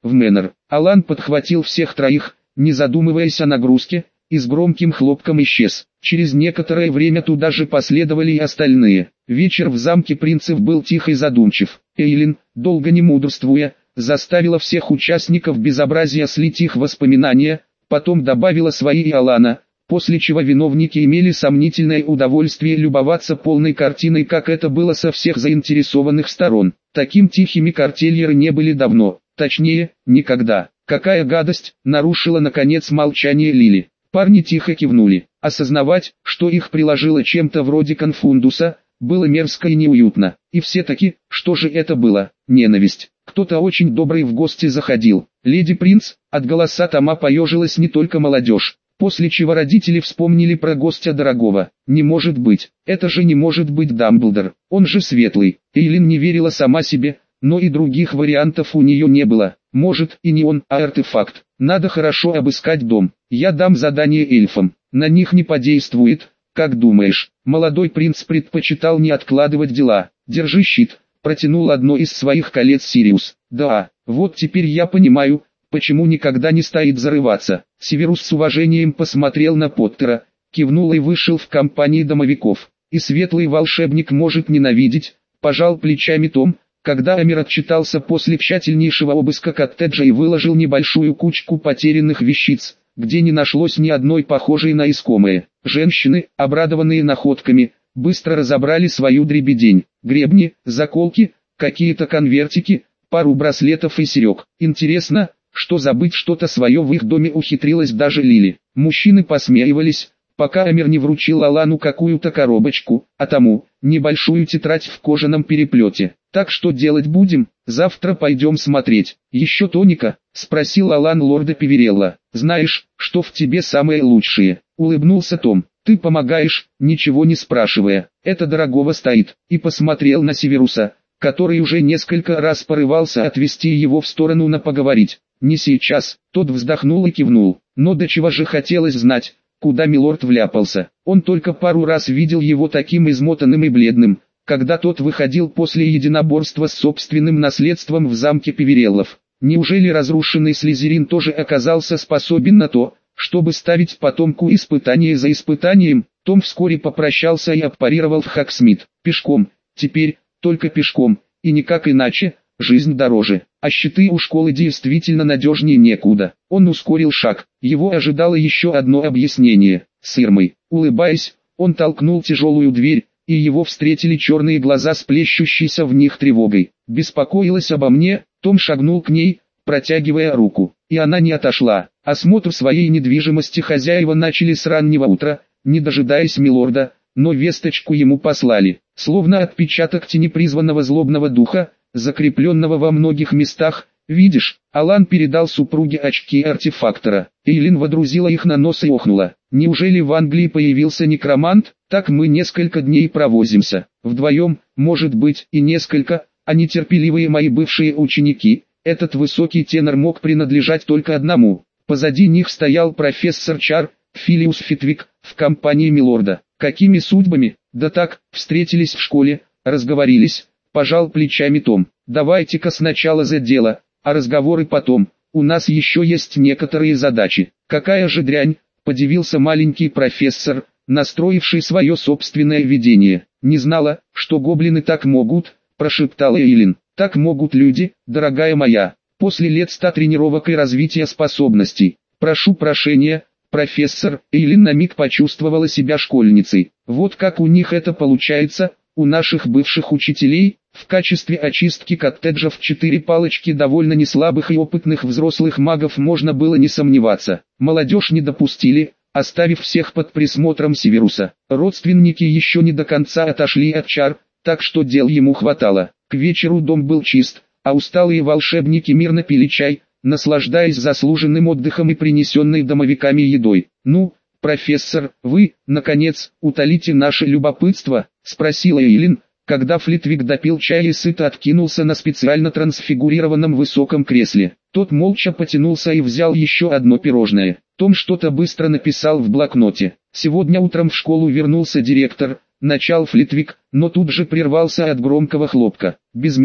в Мэннер. Алан подхватил всех троих, не задумываясь о нагрузке, и с громким хлопком исчез. Через некоторое время туда же последовали и остальные. Вечер в замке принцев был тих и задумчив. Эйлин, долго не мудрствуя, заставила всех участников безобразия слить их воспоминания, потом добавила свои и Алана, после чего виновники имели сомнительное удовольствие любоваться полной картиной, как это было со всех заинтересованных сторон. Таким тихими картельеры не были давно, точнее, никогда. «Какая гадость!» — нарушила наконец молчание Лили. Парни тихо кивнули. Осознавать, что их приложило чем-то вроде конфундуса, было мерзко и неуютно. И все-таки, что же это было? Ненависть. Кто-то очень добрый в гости заходил. «Леди Принц», от голоса Тома поежилась не только молодежь. После чего родители вспомнили про гостя дорогого. «Не может быть, это же не может быть Дамблдор, он же светлый». Эйлин не верила сама себе, но и других вариантов у нее не было. Может, и не он, а артефакт. Надо хорошо обыскать дом. Я дам задание эльфам. На них не подействует. Как думаешь? Молодой принц предпочитал не откладывать дела. «Держи щит», протянул одно из своих колец Сириус. «Да, вот теперь я понимаю, почему никогда не стоит зарываться». Северус с уважением посмотрел на Поттера, кивнул и вышел в компании домовиков. «И светлый волшебник может ненавидеть», пожал плечами Том, когда Амир отчитался после тщательнейшего обыска коттеджа и выложил небольшую кучку потерянных вещиц, где не нашлось ни одной похожей на искомые. Женщины, обрадованные находками, быстро разобрали свою дребедень. Гребни, заколки, какие-то конвертики, пару браслетов и серег. Интересно, что забыть что-то свое в их доме ухитрилась даже Лили. Мужчины посмеивались, пока Амир не вручил Алану какую-то коробочку, а тому – небольшую тетрадь в кожаном переплете. «Так что делать будем? Завтра пойдем смотреть. Еще тоника?» – спросил Алан лорда Певерелла. «Знаешь, что в тебе самое лучшее?» – улыбнулся Том. «Ты помогаешь, ничего не спрашивая. Это дорогого стоит». И посмотрел на Северуса, который уже несколько раз порывался отвести его в сторону на поговорить. «Не сейчас». Тот вздохнул и кивнул. Но до чего же хотелось знать, куда милорд вляпался. Он только пару раз видел его таким измотанным и бледным, когда тот выходил после единоборства с собственным наследством в замке Певереллов. Неужели разрушенный Слизерин тоже оказался способен на то, чтобы ставить потомку испытание за испытанием? Том вскоре попрощался и аппарировал в Хоксмит. Пешком, теперь, только пешком, и никак иначе, жизнь дороже. А щиты у школы действительно надежнее некуда. Он ускорил шаг, его ожидало еще одно объяснение. С Ирмой, улыбаясь, он толкнул тяжелую дверь, и его встретили черные глаза с плещущейся в них тревогой. «Беспокоилась обо мне?» Том шагнул к ней, протягивая руку, и она не отошла. Осмотр своей недвижимости хозяева начали с раннего утра, не дожидаясь милорда, но весточку ему послали. Словно отпечаток тени призванного злобного духа, закрепленного во многих местах. «Видишь?» Алан передал супруге очки артефактора. Эйлин водрузила их на нос и охнула. «Неужели в Англии появился некромант? Так мы несколько дней провозимся. Вдвоем, может быть, и несколько, а нетерпеливые мои бывшие ученики». Этот высокий тенор мог принадлежать только одному. Позади них стоял профессор Чар, Филиус Фитвик, в компании милорда. Какими судьбами? Да так, встретились в школе, разговорились, пожал плечами Том. «Давайте-ка сначала за дело, а разговоры потом, у нас еще есть некоторые задачи». «Какая же дрянь», — подивился маленький профессор, настроивший свое собственное видение. «Не знала, что гоблины так могут», — прошептала Эйлин. «Так могут люди, дорогая моя, после лет ста тренировок и развития способностей. Прошу прощения, профессор». Эйлин на миг почувствовала себя школьницей. Вот как у них это получается, у наших бывших учителей. В качестве очистки коттеджев четыре палочки довольно неслабых и опытных взрослых магов можно было не сомневаться. Молодежь не допустили, оставив всех под присмотром Северуса. Родственники еще не до конца отошли от чар, так что дел ему хватало. К вечеру дом был чист, а усталые волшебники мирно пили чай, наслаждаясь заслуженным отдыхом и принесенной домовиками едой. «Ну, профессор, вы, наконец, утолите наше любопытство?» — спросила Эйлин, когда Флитвик допил чай и сыто откинулся на специально трансфигурированном высоком кресле. Тот молча потянулся и взял еще одно пирожное. Том что-то быстро написал в блокноте. «Сегодня утром в школу вернулся директор», — начал Флитвик, но тут же прервался от громкого хлопка. «Без меня».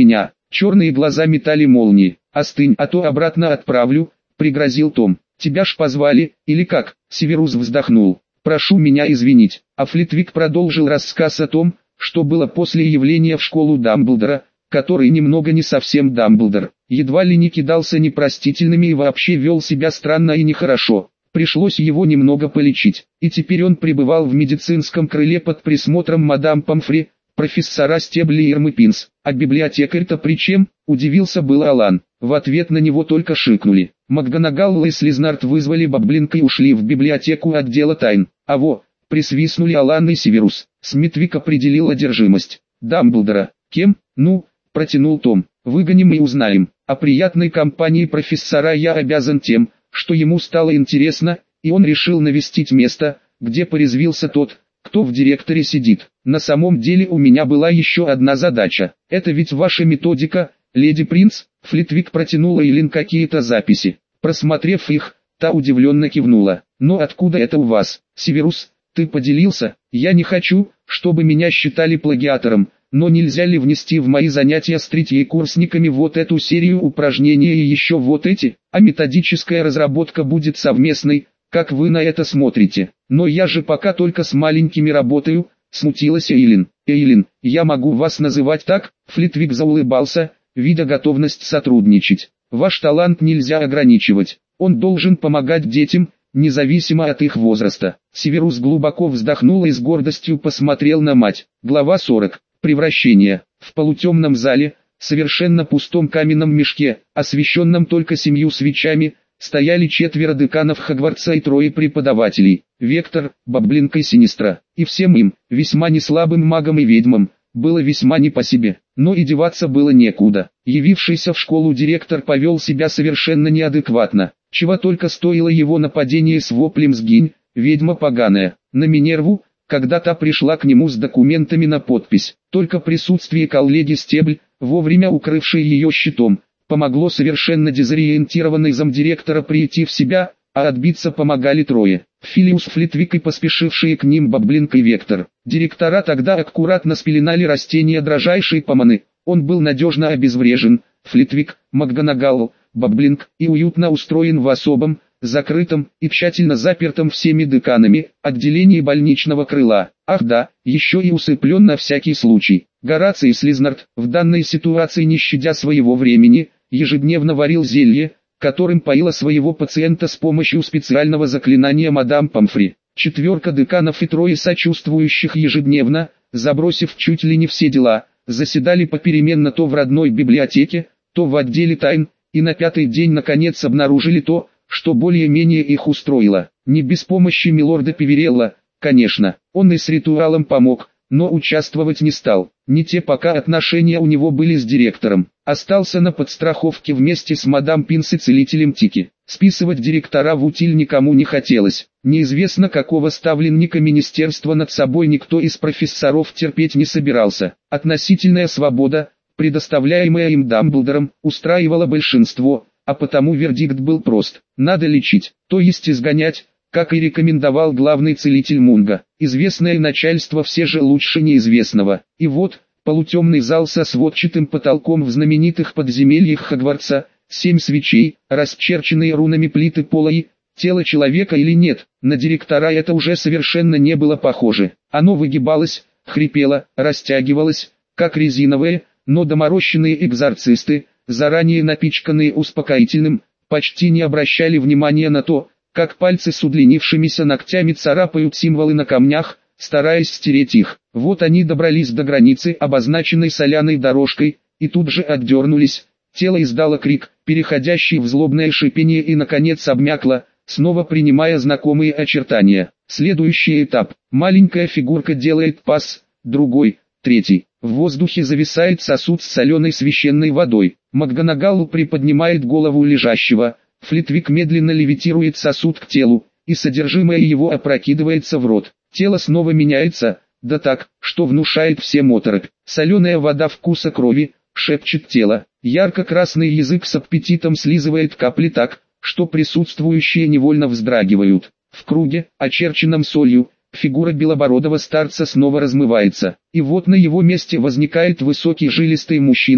Черные глаза метали молнии. «Остынь, а то обратно отправлю», — пригрозил Том. «Тебя ж позвали, или как?» Северус вздохнул. «Прошу меня извинить». А Флитвик продолжил рассказ о том, что было после явления в школу Дамблдора, который немного не совсем Дамблдор, едва ли не кидался непростительными и вообще вел себя странно и нехорошо. Пришлось его немного полечить, и теперь он пребывал в медицинском крыле под присмотром мадам Помфри, профессора Стебли и Эрмы-Пинс. «А библиотекарь-то при чем?» – удивился был Алан. В ответ на него только шикнули. МакГонагал и Слизнард вызвали Баблинка и ушли в библиотеку отдела тайн. «А во!» – присвистнули Алан и Северус. Смитвик определил одержимость Дамблдора. «Кем? Ну?» – протянул Том. «Выгоним и узнаем. О приятной компании профессора я обязан тем, что ему стало интересно, и он решил навестить место, где порезвился тот, кто в директоре сидит. На самом деле у меня была еще одна задача. Это ведь ваша методика, леди Принц?» Флитвик протянула Эйлин какие-то записи. Просмотрев их, та удивленно кивнула. «Но откуда это у вас, Северус? Ты поделился? Я не хочу, чтобы меня считали плагиатором, но нельзя ли внести в мои занятия с третьекурсниками вот эту серию упражнений и еще вот эти? А методическая разработка будет совместной, как вы на это смотрите? Но я же пока только с маленькими работаю», — смутилась Эйлин. «Эйлин, я могу вас называть так?» Флитвик заулыбался, видя готовность сотрудничать. «Ваш талант нельзя ограничивать, он должен помогать детям, независимо от их возраста». Северус глубоко вздохнул и с гордостью посмотрел на мать. Глава сорок. Превращение. В полутемном зале, совершенно пустом каменном мешке, освещенном только семью свечами, стояли четверо деканов Хогвартса и трое преподавателей, Вектор, Баблинк и Синистра, и всем им, весьма неслабым магам и ведьмам, было весьма не по себе, но и деваться было некуда. Явившийся в школу директор повел себя совершенно неадекватно, чего только стоило его нападение с воплем «Сгинь, ведьма поганая!» на Минерву, когда та пришла к нему с документами на подпись. Только присутствие коллеги Стебль, вовремя укрывшей ее щитом, помогло совершенно дезориентированной замдиректора прийти в себя, а отбиться помогали трое. Филиус Флитвик и поспешившие к ним Баблинк и Вектор. Директора тогда аккуратно спеленали растения дрожайшей поманы. Он был надежно обезврежен. Флитвик, МакГонагал, Баблинк и уютно устроен в особом, закрытом и тщательно запертом всеми деканами, отделении больничного крыла. Ах да, еще и усыплен на всякий случай. Гораций Слизнард, в данной ситуации не щадя своего времени, ежедневно варил зелье, которым поила своего пациента с помощью специального заклинания мадам Помфри. Четверка деканов и трое сочувствующих ежедневно, забросив чуть ли не все дела, заседали попеременно то в родной библиотеке, то в отделе тайн, и на пятый день наконец обнаружили то, что более-менее их устроило. Не без помощи милорда Певерелла, конечно, он и с ритуалом помог, но участвовать не стал. Не те пока отношения у него были с директором. Остался на подстраховке вместе с мадам Пинс и целителем Тики. Списывать директора в утиль никому не хотелось. Неизвестно какого ставленника министерства над собой никто из профессоров терпеть не собирался. Относительная свобода, предоставляемая им Дамблдором, устраивала большинство, а потому вердикт был прост. Надо лечить, то есть изгонять, как и рекомендовал главный целитель Мунга. Известное начальство все же лучше неизвестного. И вот, полутемный зал со сводчатым потолком в знаменитых подземельях Хогвартса, семь свечей, расчерченные рунами плиты пола и тело человека или нет. На директора это уже совершенно не было похоже. Оно выгибалось, хрипело, растягивалось, как резиновое, но доморощенные экзорцисты, заранее напичканные успокоительным, почти не обращали внимания на то, как пальцы с удлинившимися ногтями царапают символы на камнях, стараясь стереть их. Вот они добрались до границы, обозначенной соляной дорожкой, и тут же отдернулись. Тело издало крик, переходящий в злобное шипение, и наконец обмякло, снова принимая знакомые очертания. Следующий этап. Маленькая фигурка делает пас, другой, третий. В воздухе зависает сосуд с соленой священной водой. МакГонагал приподнимает голову лежащего. Флитвик медленно левитирует сосуд к телу, и содержимое его опрокидывается в рот. Тело снова меняется, да так, что внушает всем оторопь. Соленая вода вкуса крови, шепчет тело. Ярко-красный язык с аппетитом слизывает капли так, что присутствующие невольно вздрагивают. В круге, очерченном солью, фигура белобородого старца снова размывается. И вот на его месте возникает высокий жилистый мужчина,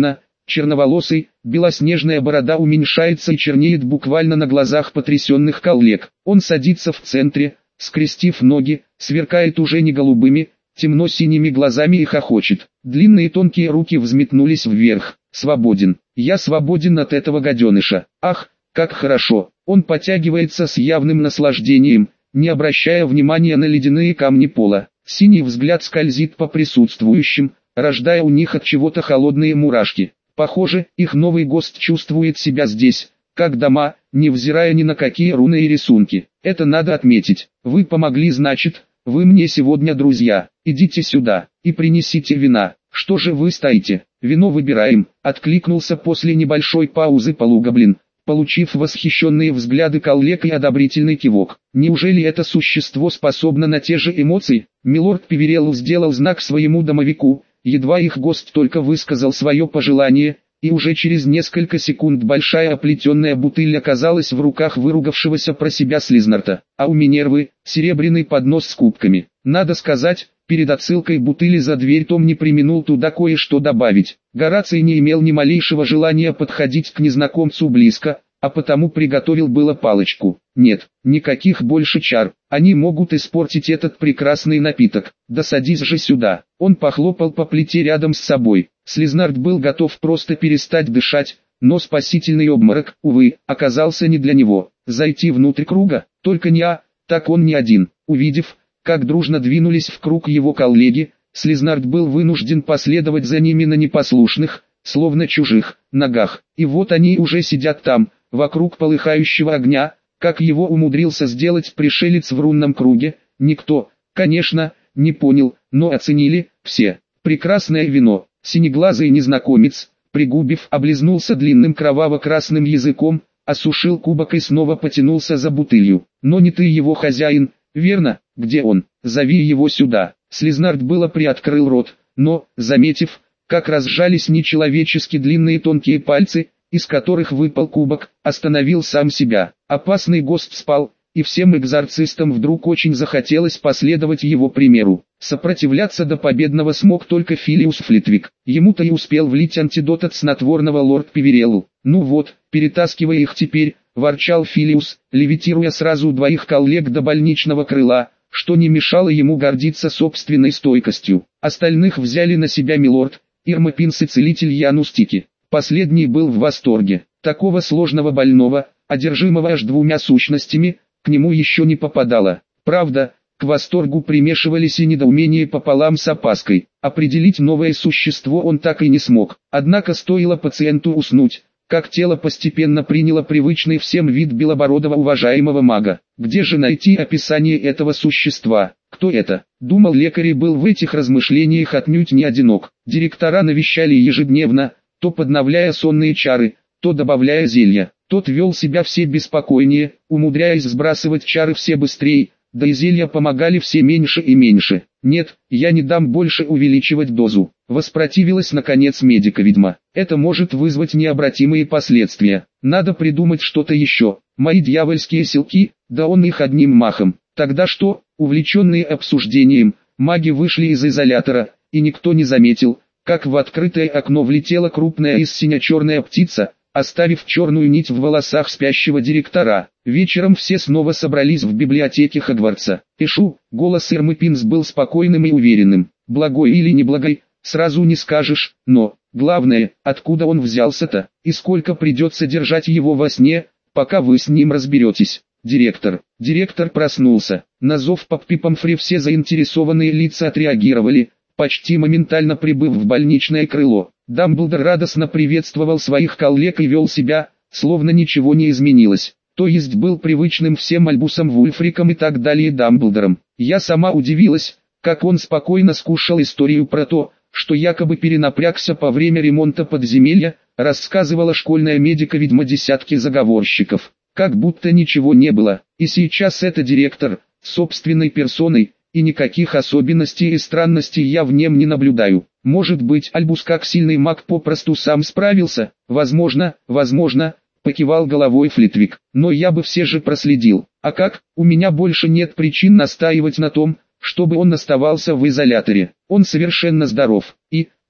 черноволосый, белоснежная борода уменьшается и чернеет буквально на глазах потрясенных коллег. Он садится в центре, скрестив ноги, сверкает уже не голубыми, темно-синими глазами и хохочет. Длинные тонкие руки взметнулись вверх. Свободен. Я свободен от этого гаденыша. Ах, как хорошо. Он потягивается с явным наслаждением, не обращая внимания на ледяные камни пола. Синий взгляд скользит по присутствующим, рождая у них от чего-то холодные мурашки. Похоже, их новый гость чувствует себя здесь, как дома, невзирая ни на какие руны и рисунки. Это надо отметить. Вы помогли, значит, вы мне сегодня друзья. Идите сюда и принесите вина. Что же вы стоите? Вино выбираем, откликнулся после небольшой паузы полугоблин, получив восхищенные взгляды коллег и одобрительный кивок. Неужели это существо способно на те же эмоции? Милорд Певерелл сделал знак своему домовику, едва их гость только высказал свое пожелание, и уже через несколько секунд большая оплетенная бутыль оказалась в руках выругавшегося про себя Слизнарта, а у Минервы – серебряный поднос с кубками. Надо сказать, перед отсылкой бутыли за дверь Том не преминул туда кое-что добавить. Гораций не имел ни малейшего желания подходить к незнакомцу близко, а потому приготовил было палочку. Нет, никаких больше чар, они могут испортить этот прекрасный напиток. Да садись же сюда. Он похлопал по плите рядом с собой. Слизнард был готов просто перестать дышать, но спасительный обморок, увы, оказался не для него. Зайти внутрь круга, только не а, так он не один. Увидев, как дружно двинулись в круг его коллеги, Слизнард был вынужден последовать за ними на непослушных, словно чужих, ногах. И вот они уже сидят там, вокруг полыхающего огня, как его умудрился сделать пришелец в рунном круге, никто, конечно, не понял, но оценили все. Прекрасное вино. Синеглазый незнакомец, пригубив, облизнулся длинным кроваво-красным языком, осушил кубок и снова потянулся за бутылью. Но не ты его хозяин, верно? Где он? Зови его сюда. Слизнард было приоткрыл рот, но, заметив, как разжались нечеловечески длинные тонкие пальцы, из которых выпал кубок, остановил сам себя. Опасный гость спал, и всем экзорцистам вдруг очень захотелось последовать его примеру. Сопротивляться до победного смог только Филиус Флитвик. Ему-то и успел влить антидот от снотворного лорд Певерелл. Ну вот, перетаскивая их теперь, ворчал Филиус, левитируя сразу двоих коллег до больничного крыла, что не мешало ему гордиться собственной стойкостью. Остальных взяли на себя милорд, Ирмапинс и целитель Янус Тики. Последний был в восторге. Такого сложного больного, одержимого аж двумя сущностями, к нему еще не попадало. Правда, к восторгу примешивались и недоумение пополам с опаской. Определить новое существо он так и не смог. Однако стоило пациенту уснуть, как тело постепенно приняло привычный всем вид белобородого уважаемого мага. Где же найти описание этого существа? Кто это? Думал лекарь и был в этих размышлениях отнюдь не одинок. Директора навещали ежедневно, то подновляя сонные чары, то добавляя зелья. Тот вел себя все беспокойнее, умудряясь сбрасывать чары все быстрее, да и зелья помогали все меньше и меньше. Нет, я не дам больше увеличивать дозу. Воспротивилась наконец медика-ведьма. Это может вызвать необратимые последствия. Надо придумать что-то еще. Мои дьявольские силки, да он их одним махом. Тогда что, увлеченные обсуждением, маги вышли из изолятора, и никто не заметил, как в открытое окно влетела крупная и сине-черная птица, оставив черную нить в волосах спящего директора. Вечером все снова собрались в библиотеке Хогвартса. Пишу, голос Ирмапинс был спокойным и уверенным. Благой или неблагой, сразу не скажешь, но, главное, откуда он взялся-то, и сколько придется держать его во сне, пока вы с ним разберетесь. Директор. Директор проснулся. На зов Паппи Помфри все заинтересованные лица отреагировали, почти моментально прибыв в больничное крыло. Дамблдор радостно приветствовал своих коллег и вел себя, словно ничего не изменилось. То есть был привычным всем Альбусом Вульфриком и так далее Дамблдором. Я сама удивилась, как он спокойно скушал историю про то, что якобы перенапрягся по время ремонта подземелья, рассказывала школьная медика-ведьма десятки заговорщиков. Как будто ничего не было. И сейчас это директор, собственной персоной, и никаких особенностей и странностей я в нем не наблюдаю. Может быть, Альбус как сильный маг попросту сам справился? Возможно, возможно, покивал головой Флитвик. Но я бы все же проследил. А как? У меня больше нет причин настаивать на том, чтобы он оставался в изоляторе. Он совершенно здоров. И,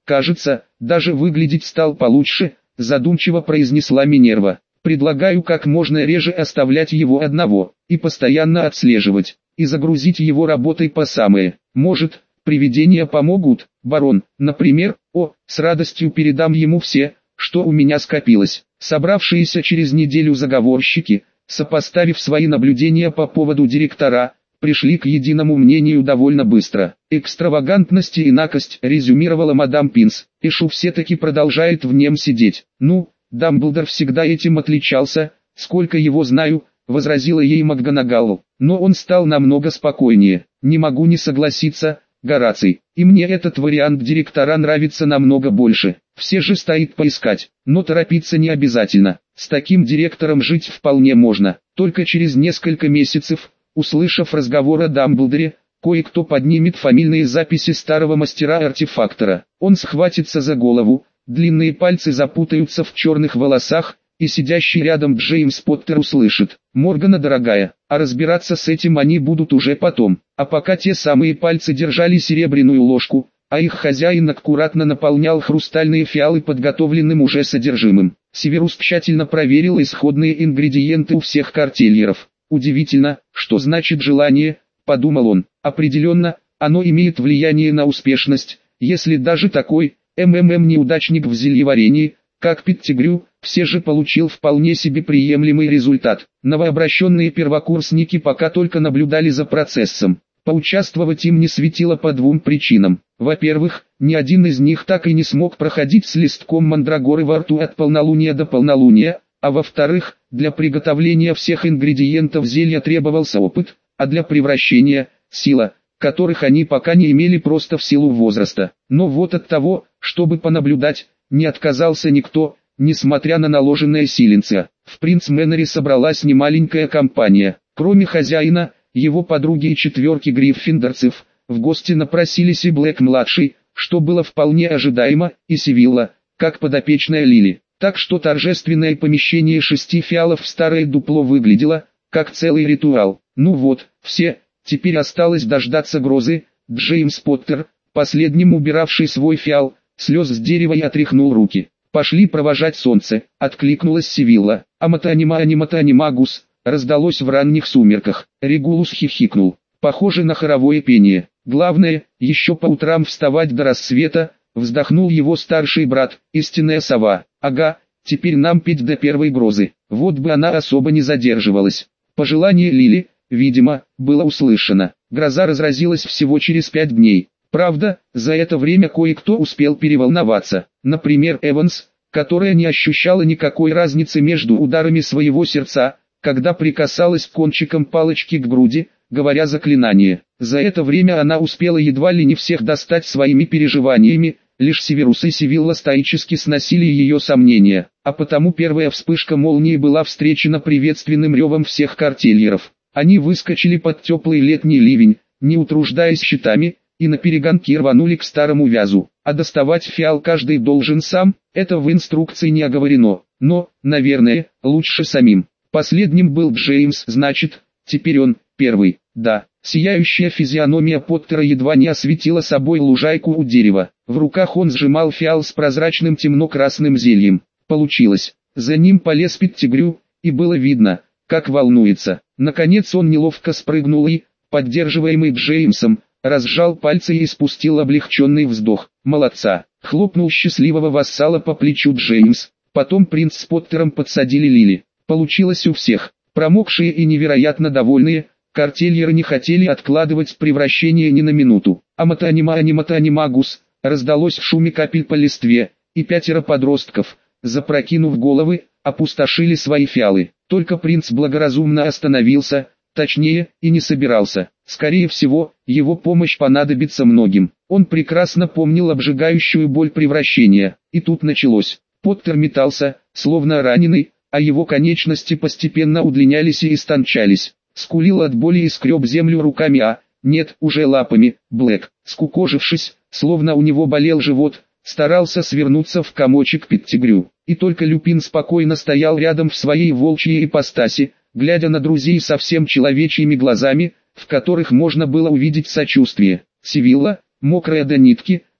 Кажется, даже выглядеть стал получше, задумчиво произнесла Минерва. Предлагаю как можно реже оставлять его одного, и постоянно отслеживать, и загрузить его работой по самое. Может, привидения помогут, барон, например. О, с радостью передам ему все, что у меня скопилось. Собравшиеся через неделю заговорщики, сопоставив свои наблюдения по поводу директора, пришли к единому мнению довольно быстро. Экстравагантность и инакость, резюмировала мадам Пинс, Эшу все-таки продолжает в нем сидеть. Ну, Дамблдор всегда этим отличался, сколько его знаю, возразила ей МакГонагалл, но он стал намного спокойнее. Не могу не согласиться, Гораций, и мне этот вариант директора нравится намного больше. Все же стоит поискать, но торопиться не обязательно. С таким директором жить вполне можно. Только через несколько месяцев, услышав разговор о Дамблдоре, кое-кто поднимет фамильные записи старого мастера-артефактора. Он схватится за голову, длинные пальцы запутаются в черных волосах, и сидящий рядом Джеймс Поттер услышит: «Моргана, дорогая», а разбираться с этим они будут уже потом. А пока те самые пальцы держали серебряную ложку, а их хозяин аккуратно наполнял хрустальные фиалы подготовленным уже содержимым. Северус тщательно проверил исходные ингредиенты у всех картельеров. «Удивительно, что значит желание», — подумал он. «Определенно, оно имеет влияние на успешность, если даже такой МММ-неудачник в зельеварении, как Петтигрю, все же получил вполне себе приемлемый результат». Новообращенные первокурсники пока только наблюдали за процессом. Поучаствовать им не светило по двум причинам. Во-первых, ни один из них так и не смог проходить с листком мандрагоры во рту от полнолуния до полнолуния, а во-вторых, для приготовления всех ингредиентов зелья требовался опыт, а для превращения – сила, которых они пока не имели просто в силу возраста. Но вот от того, чтобы понаблюдать, не отказался никто, несмотря на наложенное силенце. В Принц Мэннере собралась немаленькая компания. Кроме хозяина, его подруги и четверки гриффиндорцев, в гости напросились и Блэк-младший, что было вполне ожидаемо, и Сивилла, как подопечная Лили. Так что торжественное помещение шести фиалов в старое дупло выглядело, как целый ритуал. Ну вот, все, теперь осталось дождаться грозы. Джеймс Поттер, последним убиравший свой фиал, слез с дерева и отряхнул руки. «Пошли провожать солнце», — откликнулась Сивилла. «Аматанима аниматанимагус», раздалось в ранних сумерках. Регулус хихикнул. Похоже на хоровое пение. «Главное, еще по утрам вставать до рассвета», вздохнул его старший брат, истинная сова. «Ага, теперь нам петь до первой грозы». Вот бы она особо не задерживалась. Пожелание Лили, видимо, было услышано. Гроза разразилась всего через пять дней. Правда, за это время кое-кто успел переволноваться. Например, Эванс, которая не ощущала никакой разницы между ударами своего сердца, когда прикасалась кончиком палочки к груди, говоря заклинание. За это время она успела едва ли не всех достать своими переживаниями, лишь Северус и Сивилла стоически сносили ее сомнения, а потому первая вспышка молнии была встречена приветственным ревом всех картельеров. Они выскочили под теплый летний ливень, не утруждаясь щитами, и наперегонки рванули к старому вязу. А доставать фиал каждый должен сам, это в инструкции не оговорено, но, наверное, лучше самим. Последним был Джеймс, значит, теперь он, первый. Да, сияющая физиономия Поттера едва не осветила собой лужайку у дерева. В руках он сжимал фиал с прозрачным темно-красным зельем. Получилось. За ним полез Петтигрю, и было видно, как волнуется. Наконец он неловко спрыгнул и, поддерживаемый Джеймсом, разжал пальцы и испустил облегченный вздох. «Молодца!» — хлопнул счастливого вассала по плечу Джеймс. Потом принц с Поттером подсадили Лили. Получилось у всех. Промокшие и невероятно довольные, картельеры не хотели откладывать превращение ни на минуту. «Аматанима аниматанимагус», раздалось в шуме капель по листве, и пятеро подростков, запрокинув головы, опустошили свои фиалы. Только принц благоразумно остановился, точнее, и не собирался. Скорее всего, его помощь понадобится многим. Он прекрасно помнил обжигающую боль превращения, и тут началось. Поттер метался, словно раненый, а его конечности постепенно удлинялись и истончались. Скулил от боли и скреб землю руками, а, нет, уже лапами. Блэк, скукожившись, словно у него болел живот, старался свернуться в комочек Петтигрю. И только Люпин спокойно стоял рядом в своей волчьей ипостаси, глядя на друзей совсем человечьими глазами, в которых можно было увидеть сочувствие. Сивилла, мокрая до нитки,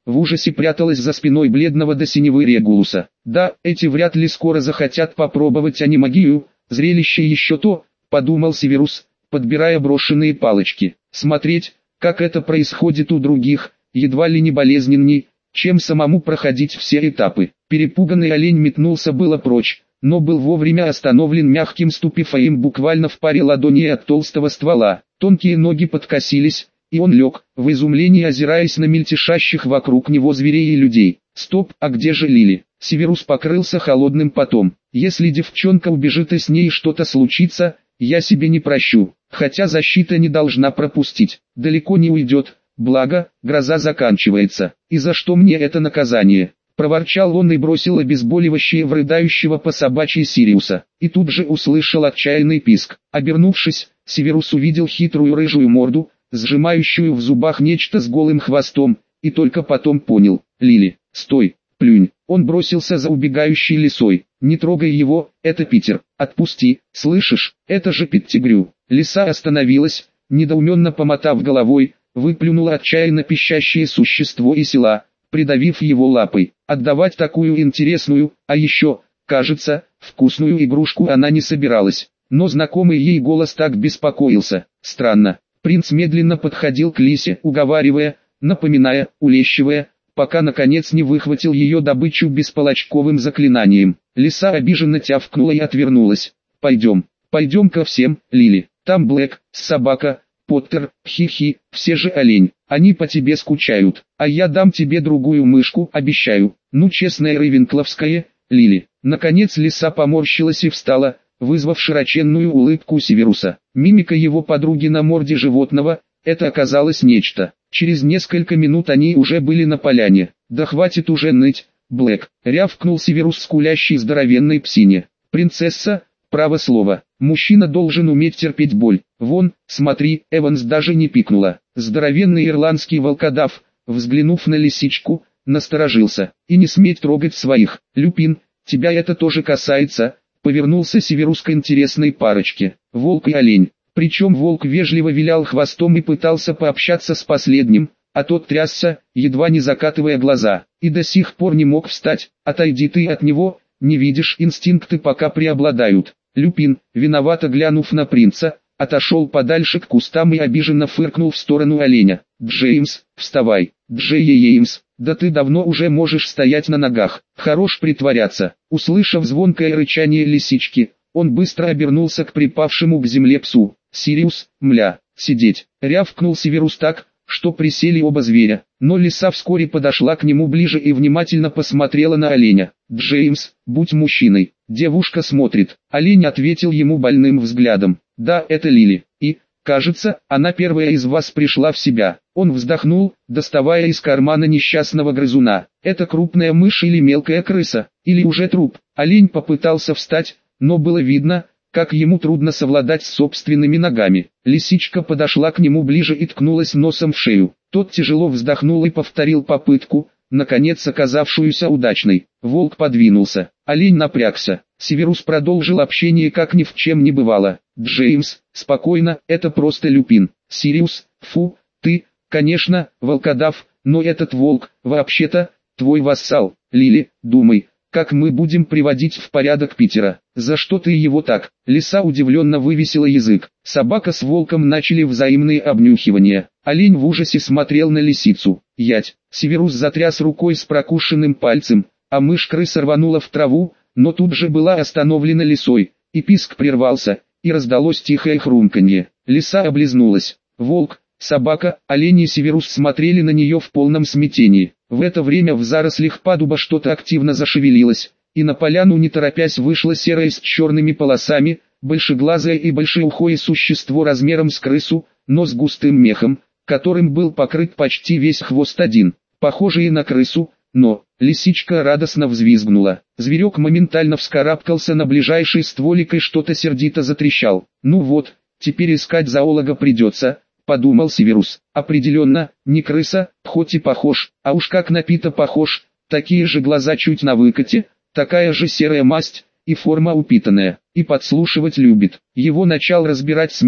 в ужасе пряталась за спиной бледного до синевы Регулуса. Да, эти вряд ли скоро захотят попробовать анимагию, зрелище еще то, подумал Северус, подбирая брошенные палочки. Смотреть, как это происходит у других, едва ли не болезненней, чем самому проходить все этапы. Перепуганный олень метнулся было прочь, но был вовремя остановлен мягким ступифаем буквально в паре ладоней от толстого ствола. Тонкие ноги подкосились, и он лег, в изумлении озираясь на мельтешащих вокруг него зверей и людей. Стоп, а где же Лили? Северус покрылся холодным потом. Если девчонка убежит и с ней что-то случится, я себе не прощу, хотя защита не должна пропустить. Далеко не уйдет, благо, гроза заканчивается. И за что мне это наказание? Проворчал он и бросил обезболивающее в рыдающего по собачьей Сириуса. И тут же услышал отчаянный писк. Обернувшись, Северус увидел хитрую рыжую морду, сжимающую в зубах нечто с голым хвостом, и только потом понял. Лили, стой, плюнь. Он бросился за убегающей лисой. Не трогай его, это Питер. Отпусти, слышишь, это же Петтигрю. Лиса остановилась, недоуменно помотав головой, выплюнула отчаянно пищащее существо и села, придавив его лапой. Отдавать такую интересную, а еще, кажется, вкусную игрушку она не собиралась. Но знакомый ей голос так беспокоился. Странно. Принц медленно подходил к лисе, уговаривая, напоминая, улещивая, пока наконец не выхватил ее добычу бесполочковым заклинанием. Лиса обиженно тявкнула и отвернулась. «Пойдем, пойдем ко всем, Лили. Там Блэк, собака, Поттер, хи-хи, все же олень. Они по тебе скучают, а я дам тебе другую мышку, обещаю. Ну честная рейвенкловская, Лили». Наконец лиса поморщилась и встала, вызвав широченную улыбку Северуса. Мимика его подруги на морде животного, это оказалось нечто. Через несколько минут они уже были на поляне. «Да хватит уже ныть, Блэк», — рявкнул Северус скулящей здоровенной псине. «Принцесса, право слово, мужчина должен уметь терпеть боль. Вон, смотри, Эванс даже не пикнула». Здоровенный ирландский волкодав, взглянув на лисичку, насторожился. «И не сметь трогать своих. Люпин, тебя это тоже касается», — повернулся Северус к интересной парочке. Волк и олень. Причем волк вежливо вилял хвостом и пытался пообщаться с последним, а тот трясся, едва не закатывая глаза, и до сих пор не мог встать. «Отойди ты от него, не видишь, инстинкты пока преобладают». Люпин, виновато глянув на принца, отошел подальше к кустам и обиженно фыркнул в сторону оленя. «Джеймс, вставай, Джеймс, да ты давно уже можешь стоять на ногах, хорош притворяться». Услышав звонкое рычание лисички, он быстро обернулся к припавшему к земле псу. «Сириус, мля, сидеть!» — рявкнул Северус так, что присели оба зверя. Но лиса вскоре подошла к нему ближе и внимательно посмотрела на оленя. «Джеймс, будь мужчиной». Девушка смотрит. Олень ответил ему больным взглядом. «Да, это Лили. И, кажется, она первая из вас пришла в себя». Он вздохнул, доставая из кармана несчастного грызуна. «Это крупная мышь или мелкая крыса? Или уже труп?» Олень попытался встать, но было видно, как ему трудно совладать с собственными ногами. Лисичка подошла к нему ближе и ткнулась носом в шею. Тот тяжело вздохнул и повторил попытку, наконец оказавшуюся удачной. Волк подвинулся. Олень напрягся. Северус продолжил общение, как ни в чем не бывало. «Джеймс, спокойно, это просто Люпин». «Сириус, фу, ты, конечно, волкодав, но этот волк, вообще-то, твой вассал. Лили, думай, как мы будем приводить в порядок Питера. За что ты его так?» Лиса удивленно вывесила язык. Собака с волком начали взаимные обнюхивания. Олень в ужасе смотрел на лисицу. «Ять!» Северус затряс рукой с прокушенным пальцем, а мышь-крыса рванула в траву, но тут же была остановлена лисой, и писк прервался, и раздалось тихое хрумканье. Лиса облизнулась. Волк, собака, олень и Северус смотрели на нее в полном смятении. В это время в зарослях падуба что-то активно зашевелилось, и на поляну не торопясь вышло серое с черными полосами, большеглазое и большеухое существо размером с крысу, но с густым мехом, которым был покрыт почти весь хвост один, похожий на крысу, но... Лисичка радостно взвизгнула. Зверек моментально вскарабкался на ближайший стволик и что-то сердито затрещал. «Ну вот, теперь искать зоолога придется», — подумал Северус. «Определенно, не крыса, хоть и похож, а уж как на Пита похож, такие же глаза чуть на выкате, такая же серая масть, и форма упитанная, и подслушивать любит». Его начал разбирать смех,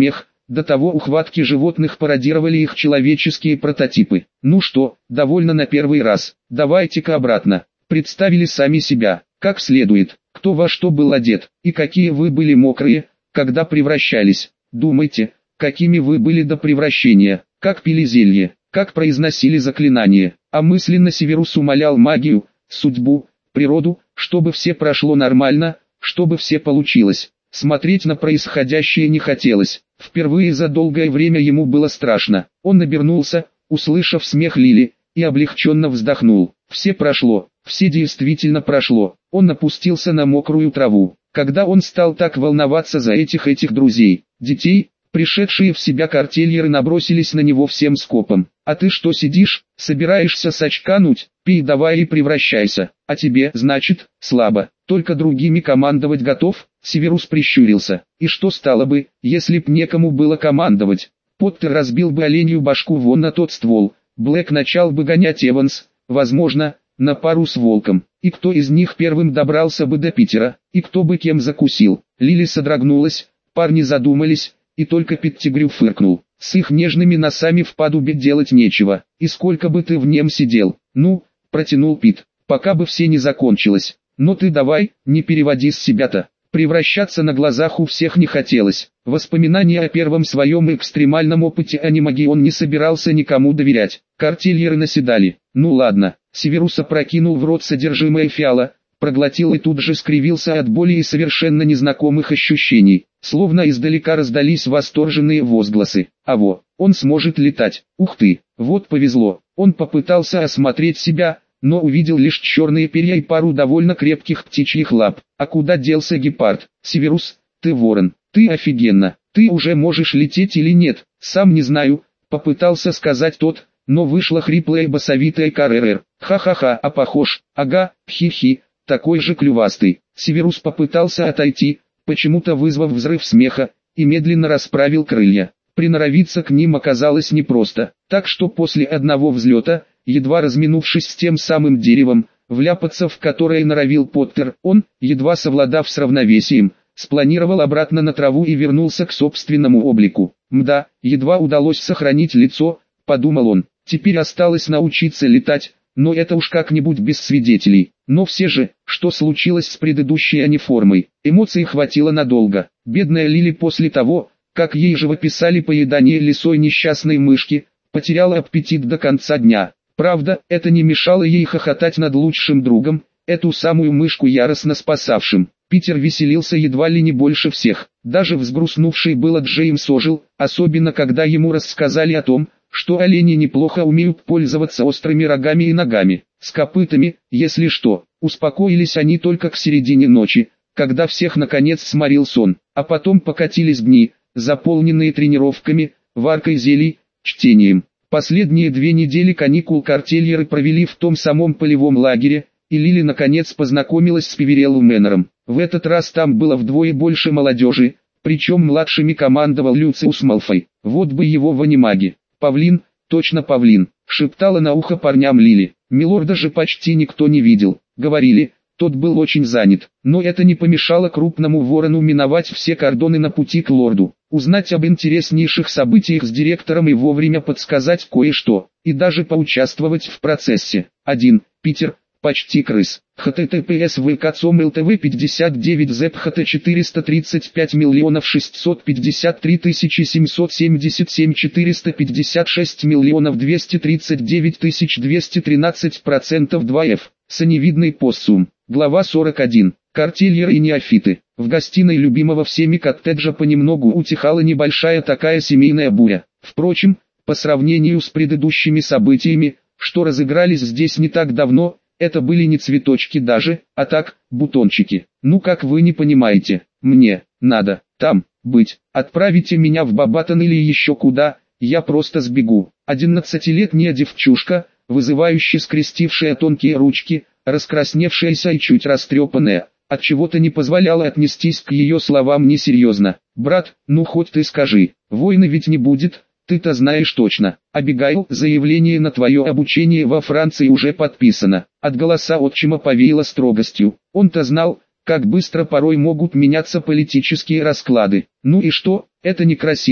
До того ухватки животных пародировали их человеческие прототипы. Ну что, довольно на первый раз, давайте-ка обратно. Представили сами себя, как следует, кто во что был одет, и какие вы были мокрые, когда превращались. Думайте, какими вы были до превращения, как пили зелье, как произносили заклинания. А мысленно Северус умолял магию, судьбу, природу, чтобы все прошло нормально, чтобы все получилось. Смотреть на происходящее не хотелось. Впервые за долгое время ему было страшно. Он обернулся, услышав смех Лили, и облегченно вздохнул. Все прошло, все действительно прошло. Он опустился на мокрую траву. Когда он стал так волноваться за этих этих друзей, детей, пришедшие в себя картельеры набросились на него всем скопом. «А ты что сидишь, собираешься сочкануть? Пей давай и превращайся. А тебе, значит, слабо, только другими командовать готов?» Северус прищурился. «И что стало бы, если б некому было командовать? Поттер разбил бы оленью башку вон на тот ствол, Блэк начал бы гонять Эванс, возможно, на пару с Волком. И кто из них первым добрался бы до Питера, и кто бы кем закусил?» Лили содрогнулась, парни задумались, и только Петтигрю фыркнул. «С их нежными носами в падубе делать нечего, и сколько бы ты в нем сидел?» «Ну», протянул Пит, «пока бы все не закончилось. Но ты давай, не переводи с себя-то». Превращаться на глазах у всех не хотелось. Воспоминания о первом своем экстремальном опыте анимаги он не собирался никому доверять. Картельеры наседали. «Ну ладно». Северус опрокинул в рот содержимое фиала, проглотил и тут же скривился от боли и совершенно незнакомых ощущений. Словно издалека раздались восторженные возгласы. «А во, он сможет летать! Ух ты, вот повезло!» Он попытался осмотреть себя, но увидел лишь черные перья и пару довольно крепких птичьих лап. А куда делся гепард? «Северус, ты ворон, ты офигенно, ты уже можешь лететь или нет?» «Сам не знаю», попытался сказать тот, но вышла хриплая басовитая каррер. «Ха-ха-ха, а похож, ага, хи-хи, такой же клювастый». Северус попытался отойти, почему-то вызвав взрыв смеха, и медленно расправил крылья. Приноровиться к ним оказалось непросто, так что после одного взлета, едва разминувшись с тем самым деревом, вляпаться в которое норовил Поттер, он, едва совладав с равновесием, спланировал обратно на траву и вернулся к собственному облику. «Мда, едва удалось сохранить лицо», — подумал он, — «теперь осталось научиться летать, но это уж как-нибудь без свидетелей». Но все же, что случилось с предыдущей аниформой, эмоций хватило надолго. Бедная Лили после того, как ей живописали поедание лисой несчастной мышки, потеряла аппетит до конца дня. Правда, это не мешало ей хохотать над лучшим другом, эту самую мышку яростно спасавшим. Питер веселился едва ли не больше всех. Даже взгрустнувший было Джеймс ожил, особенно когда ему рассказали о том, что олени неплохо умеют пользоваться острыми рогами и ногами, с копытами, если что. Успокоились они только к середине ночи, когда всех наконец сморил сон, а потом покатились дни, заполненные тренировками, варкой зелий, чтением. Последние две недели каникул картельеры провели в том самом полевом лагере, и Лили наконец познакомилась с Певереллом Мэннером. В этот раз там было вдвое больше молодежи, причем младшими командовал Люциус Малфой. Вот бы его в анимаге. «Павлин, точно павлин», — шептала на ухо парням Лили. Милорда же почти никто не видел. Говорили, тот был очень занят, но это не помешало крупному ворону миновать все кордоны на пути к лорду, узнать об интереснейших событиях с директором и вовремя подсказать кое-что, и даже поучаствовать в процессе. один. Питер. Почти крыс. https vk.com ltv пятьдесят девять zepht четыреста тридцать пять миллионов шестьсот пятьдесят три тысячи семьсот семьдесят семь четыреста пятьдесят шесть миллионов двести тридцать девять тысяч двести тринадцать процентов два эф. Саневидный поссум. Глава сорок один. Картельеры и неофиты. В гостиной любимого всеми коттеджа понемногу утихала небольшая такая семейная буря. Впрочем, по сравнению с предыдущими событиями, что разыгрались здесь не так давно, это были не цветочки даже, а так, бутончики. Ну как вы не понимаете, мне, надо, там, быть. Отправите меня в Бабатон или еще куда, я просто сбегу. Одиннадцатилетняя девчушка, вызывающе скрестившая тонкие ручки, раскрасневшаяся и чуть растрепанная, отчего-то не позволяла отнестись к ее словам несерьезно. «Брат, ну хоть ты скажи, войны ведь не будет, ты-то знаешь точно. Абигайл, заявление на твое обучение во Франции уже подписано». От голоса отчима повеяло строгостью. Он-то знал, как быстро порой могут меняться политические расклады. «Ну и что, это некрасиво»,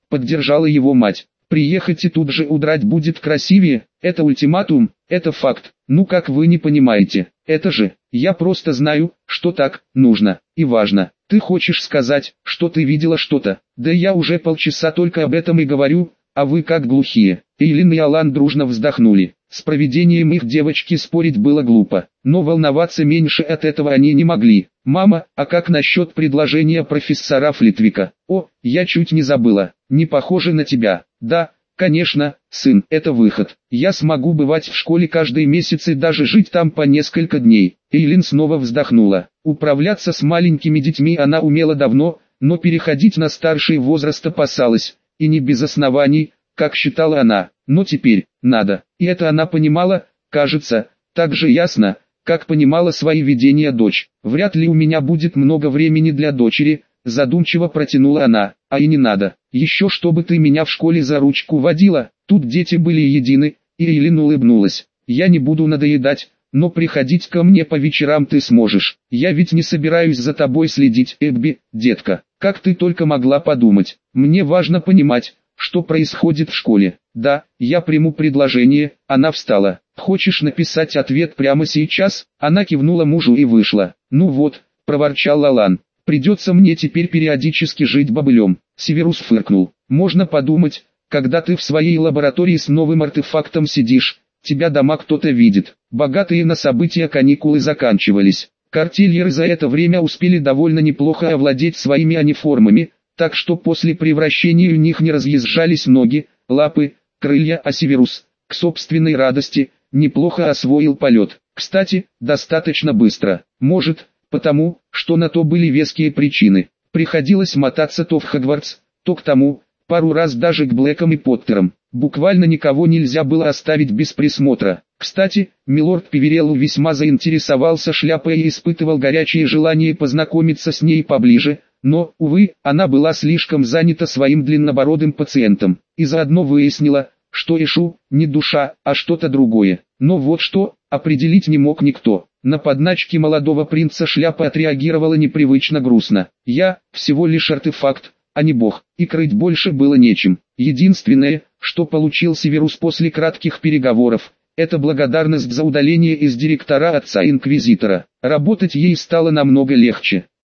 поддержала его мать. Приехать и тут же удрать будет красивее, это ультиматум, это факт. Ну как вы не понимаете, это же, я просто знаю, что так, нужно, и важно. Ты хочешь сказать, что ты видела что-то? Да я уже полчаса только об этом и говорю, а вы как глухие. Эйлин и Алан дружно вздохнули. С провидением их девочки спорить было глупо, но волноваться меньше от этого они не могли. «Мама, а как насчет предложения профессора Флитвика?» «О, я чуть не забыла, не похоже на тебя». «Да, конечно, сын, это выход. Я смогу бывать в школе каждый месяц и даже жить там по несколько дней». Эйлин снова вздохнула. Управляться с маленькими детьми она умела давно, но переходить на старший возраст опасалась, и не без оснований, как считала она. Но теперь, надо. И это она понимала, кажется, так же ясно, как понимала свои видения дочь. «Вряд ли у меня будет много времени для дочери», задумчиво протянула она. «А и не надо. Еще чтобы ты меня в школе за ручку водила». Тут дети были едины, и Эйлин улыбнулась. «Я не буду надоедать, но приходить ко мне по вечерам ты сможешь. Я ведь не собираюсь за тобой следить, Эбби, детка. Как ты только могла подумать. Мне важно понимать, что происходит в школе. Да, я приму предложение». Она встала. «Хочешь написать ответ прямо сейчас?» Она кивнула мужу и вышла. «Ну вот», проворчал Алан, «придется мне теперь периодически жить бобылем». Северус фыркнул. «Можно подумать, когда ты в своей лаборатории с новым артефактом сидишь, тебя дома кто-то видит». Богатые на события каникулы заканчивались. Картельеры за это время успели довольно неплохо овладеть своими аниформами, так что после превращения у них не разъезжались ноги, лапы, крылья, а Северус, к собственной радости, неплохо освоил полет. Кстати, достаточно быстро. Может, потому, что на то были веские причины. Приходилось мотаться то в Хогвартс, то к тому, пару раз даже к Блэкам и Поттерам. Буквально никого нельзя было оставить без присмотра. Кстати, милорд Певереллу весьма заинтересовался шляпой и испытывал горячее желание познакомиться с ней поближе, но, увы, она была слишком занята своим длиннобородым пациентом, и заодно выяснила, что Эшу не душа, а что-то другое. Но вот что, определить не мог никто. На подначки молодого принца шляпа отреагировала непривычно грустно. «Я всего лишь артефакт, а не бог, и крыть больше было нечем. Единственное, что получил Северус после кратких переговоров, это благодарность за удаление из директора отца Инквизитора. Работать ей стало намного легче.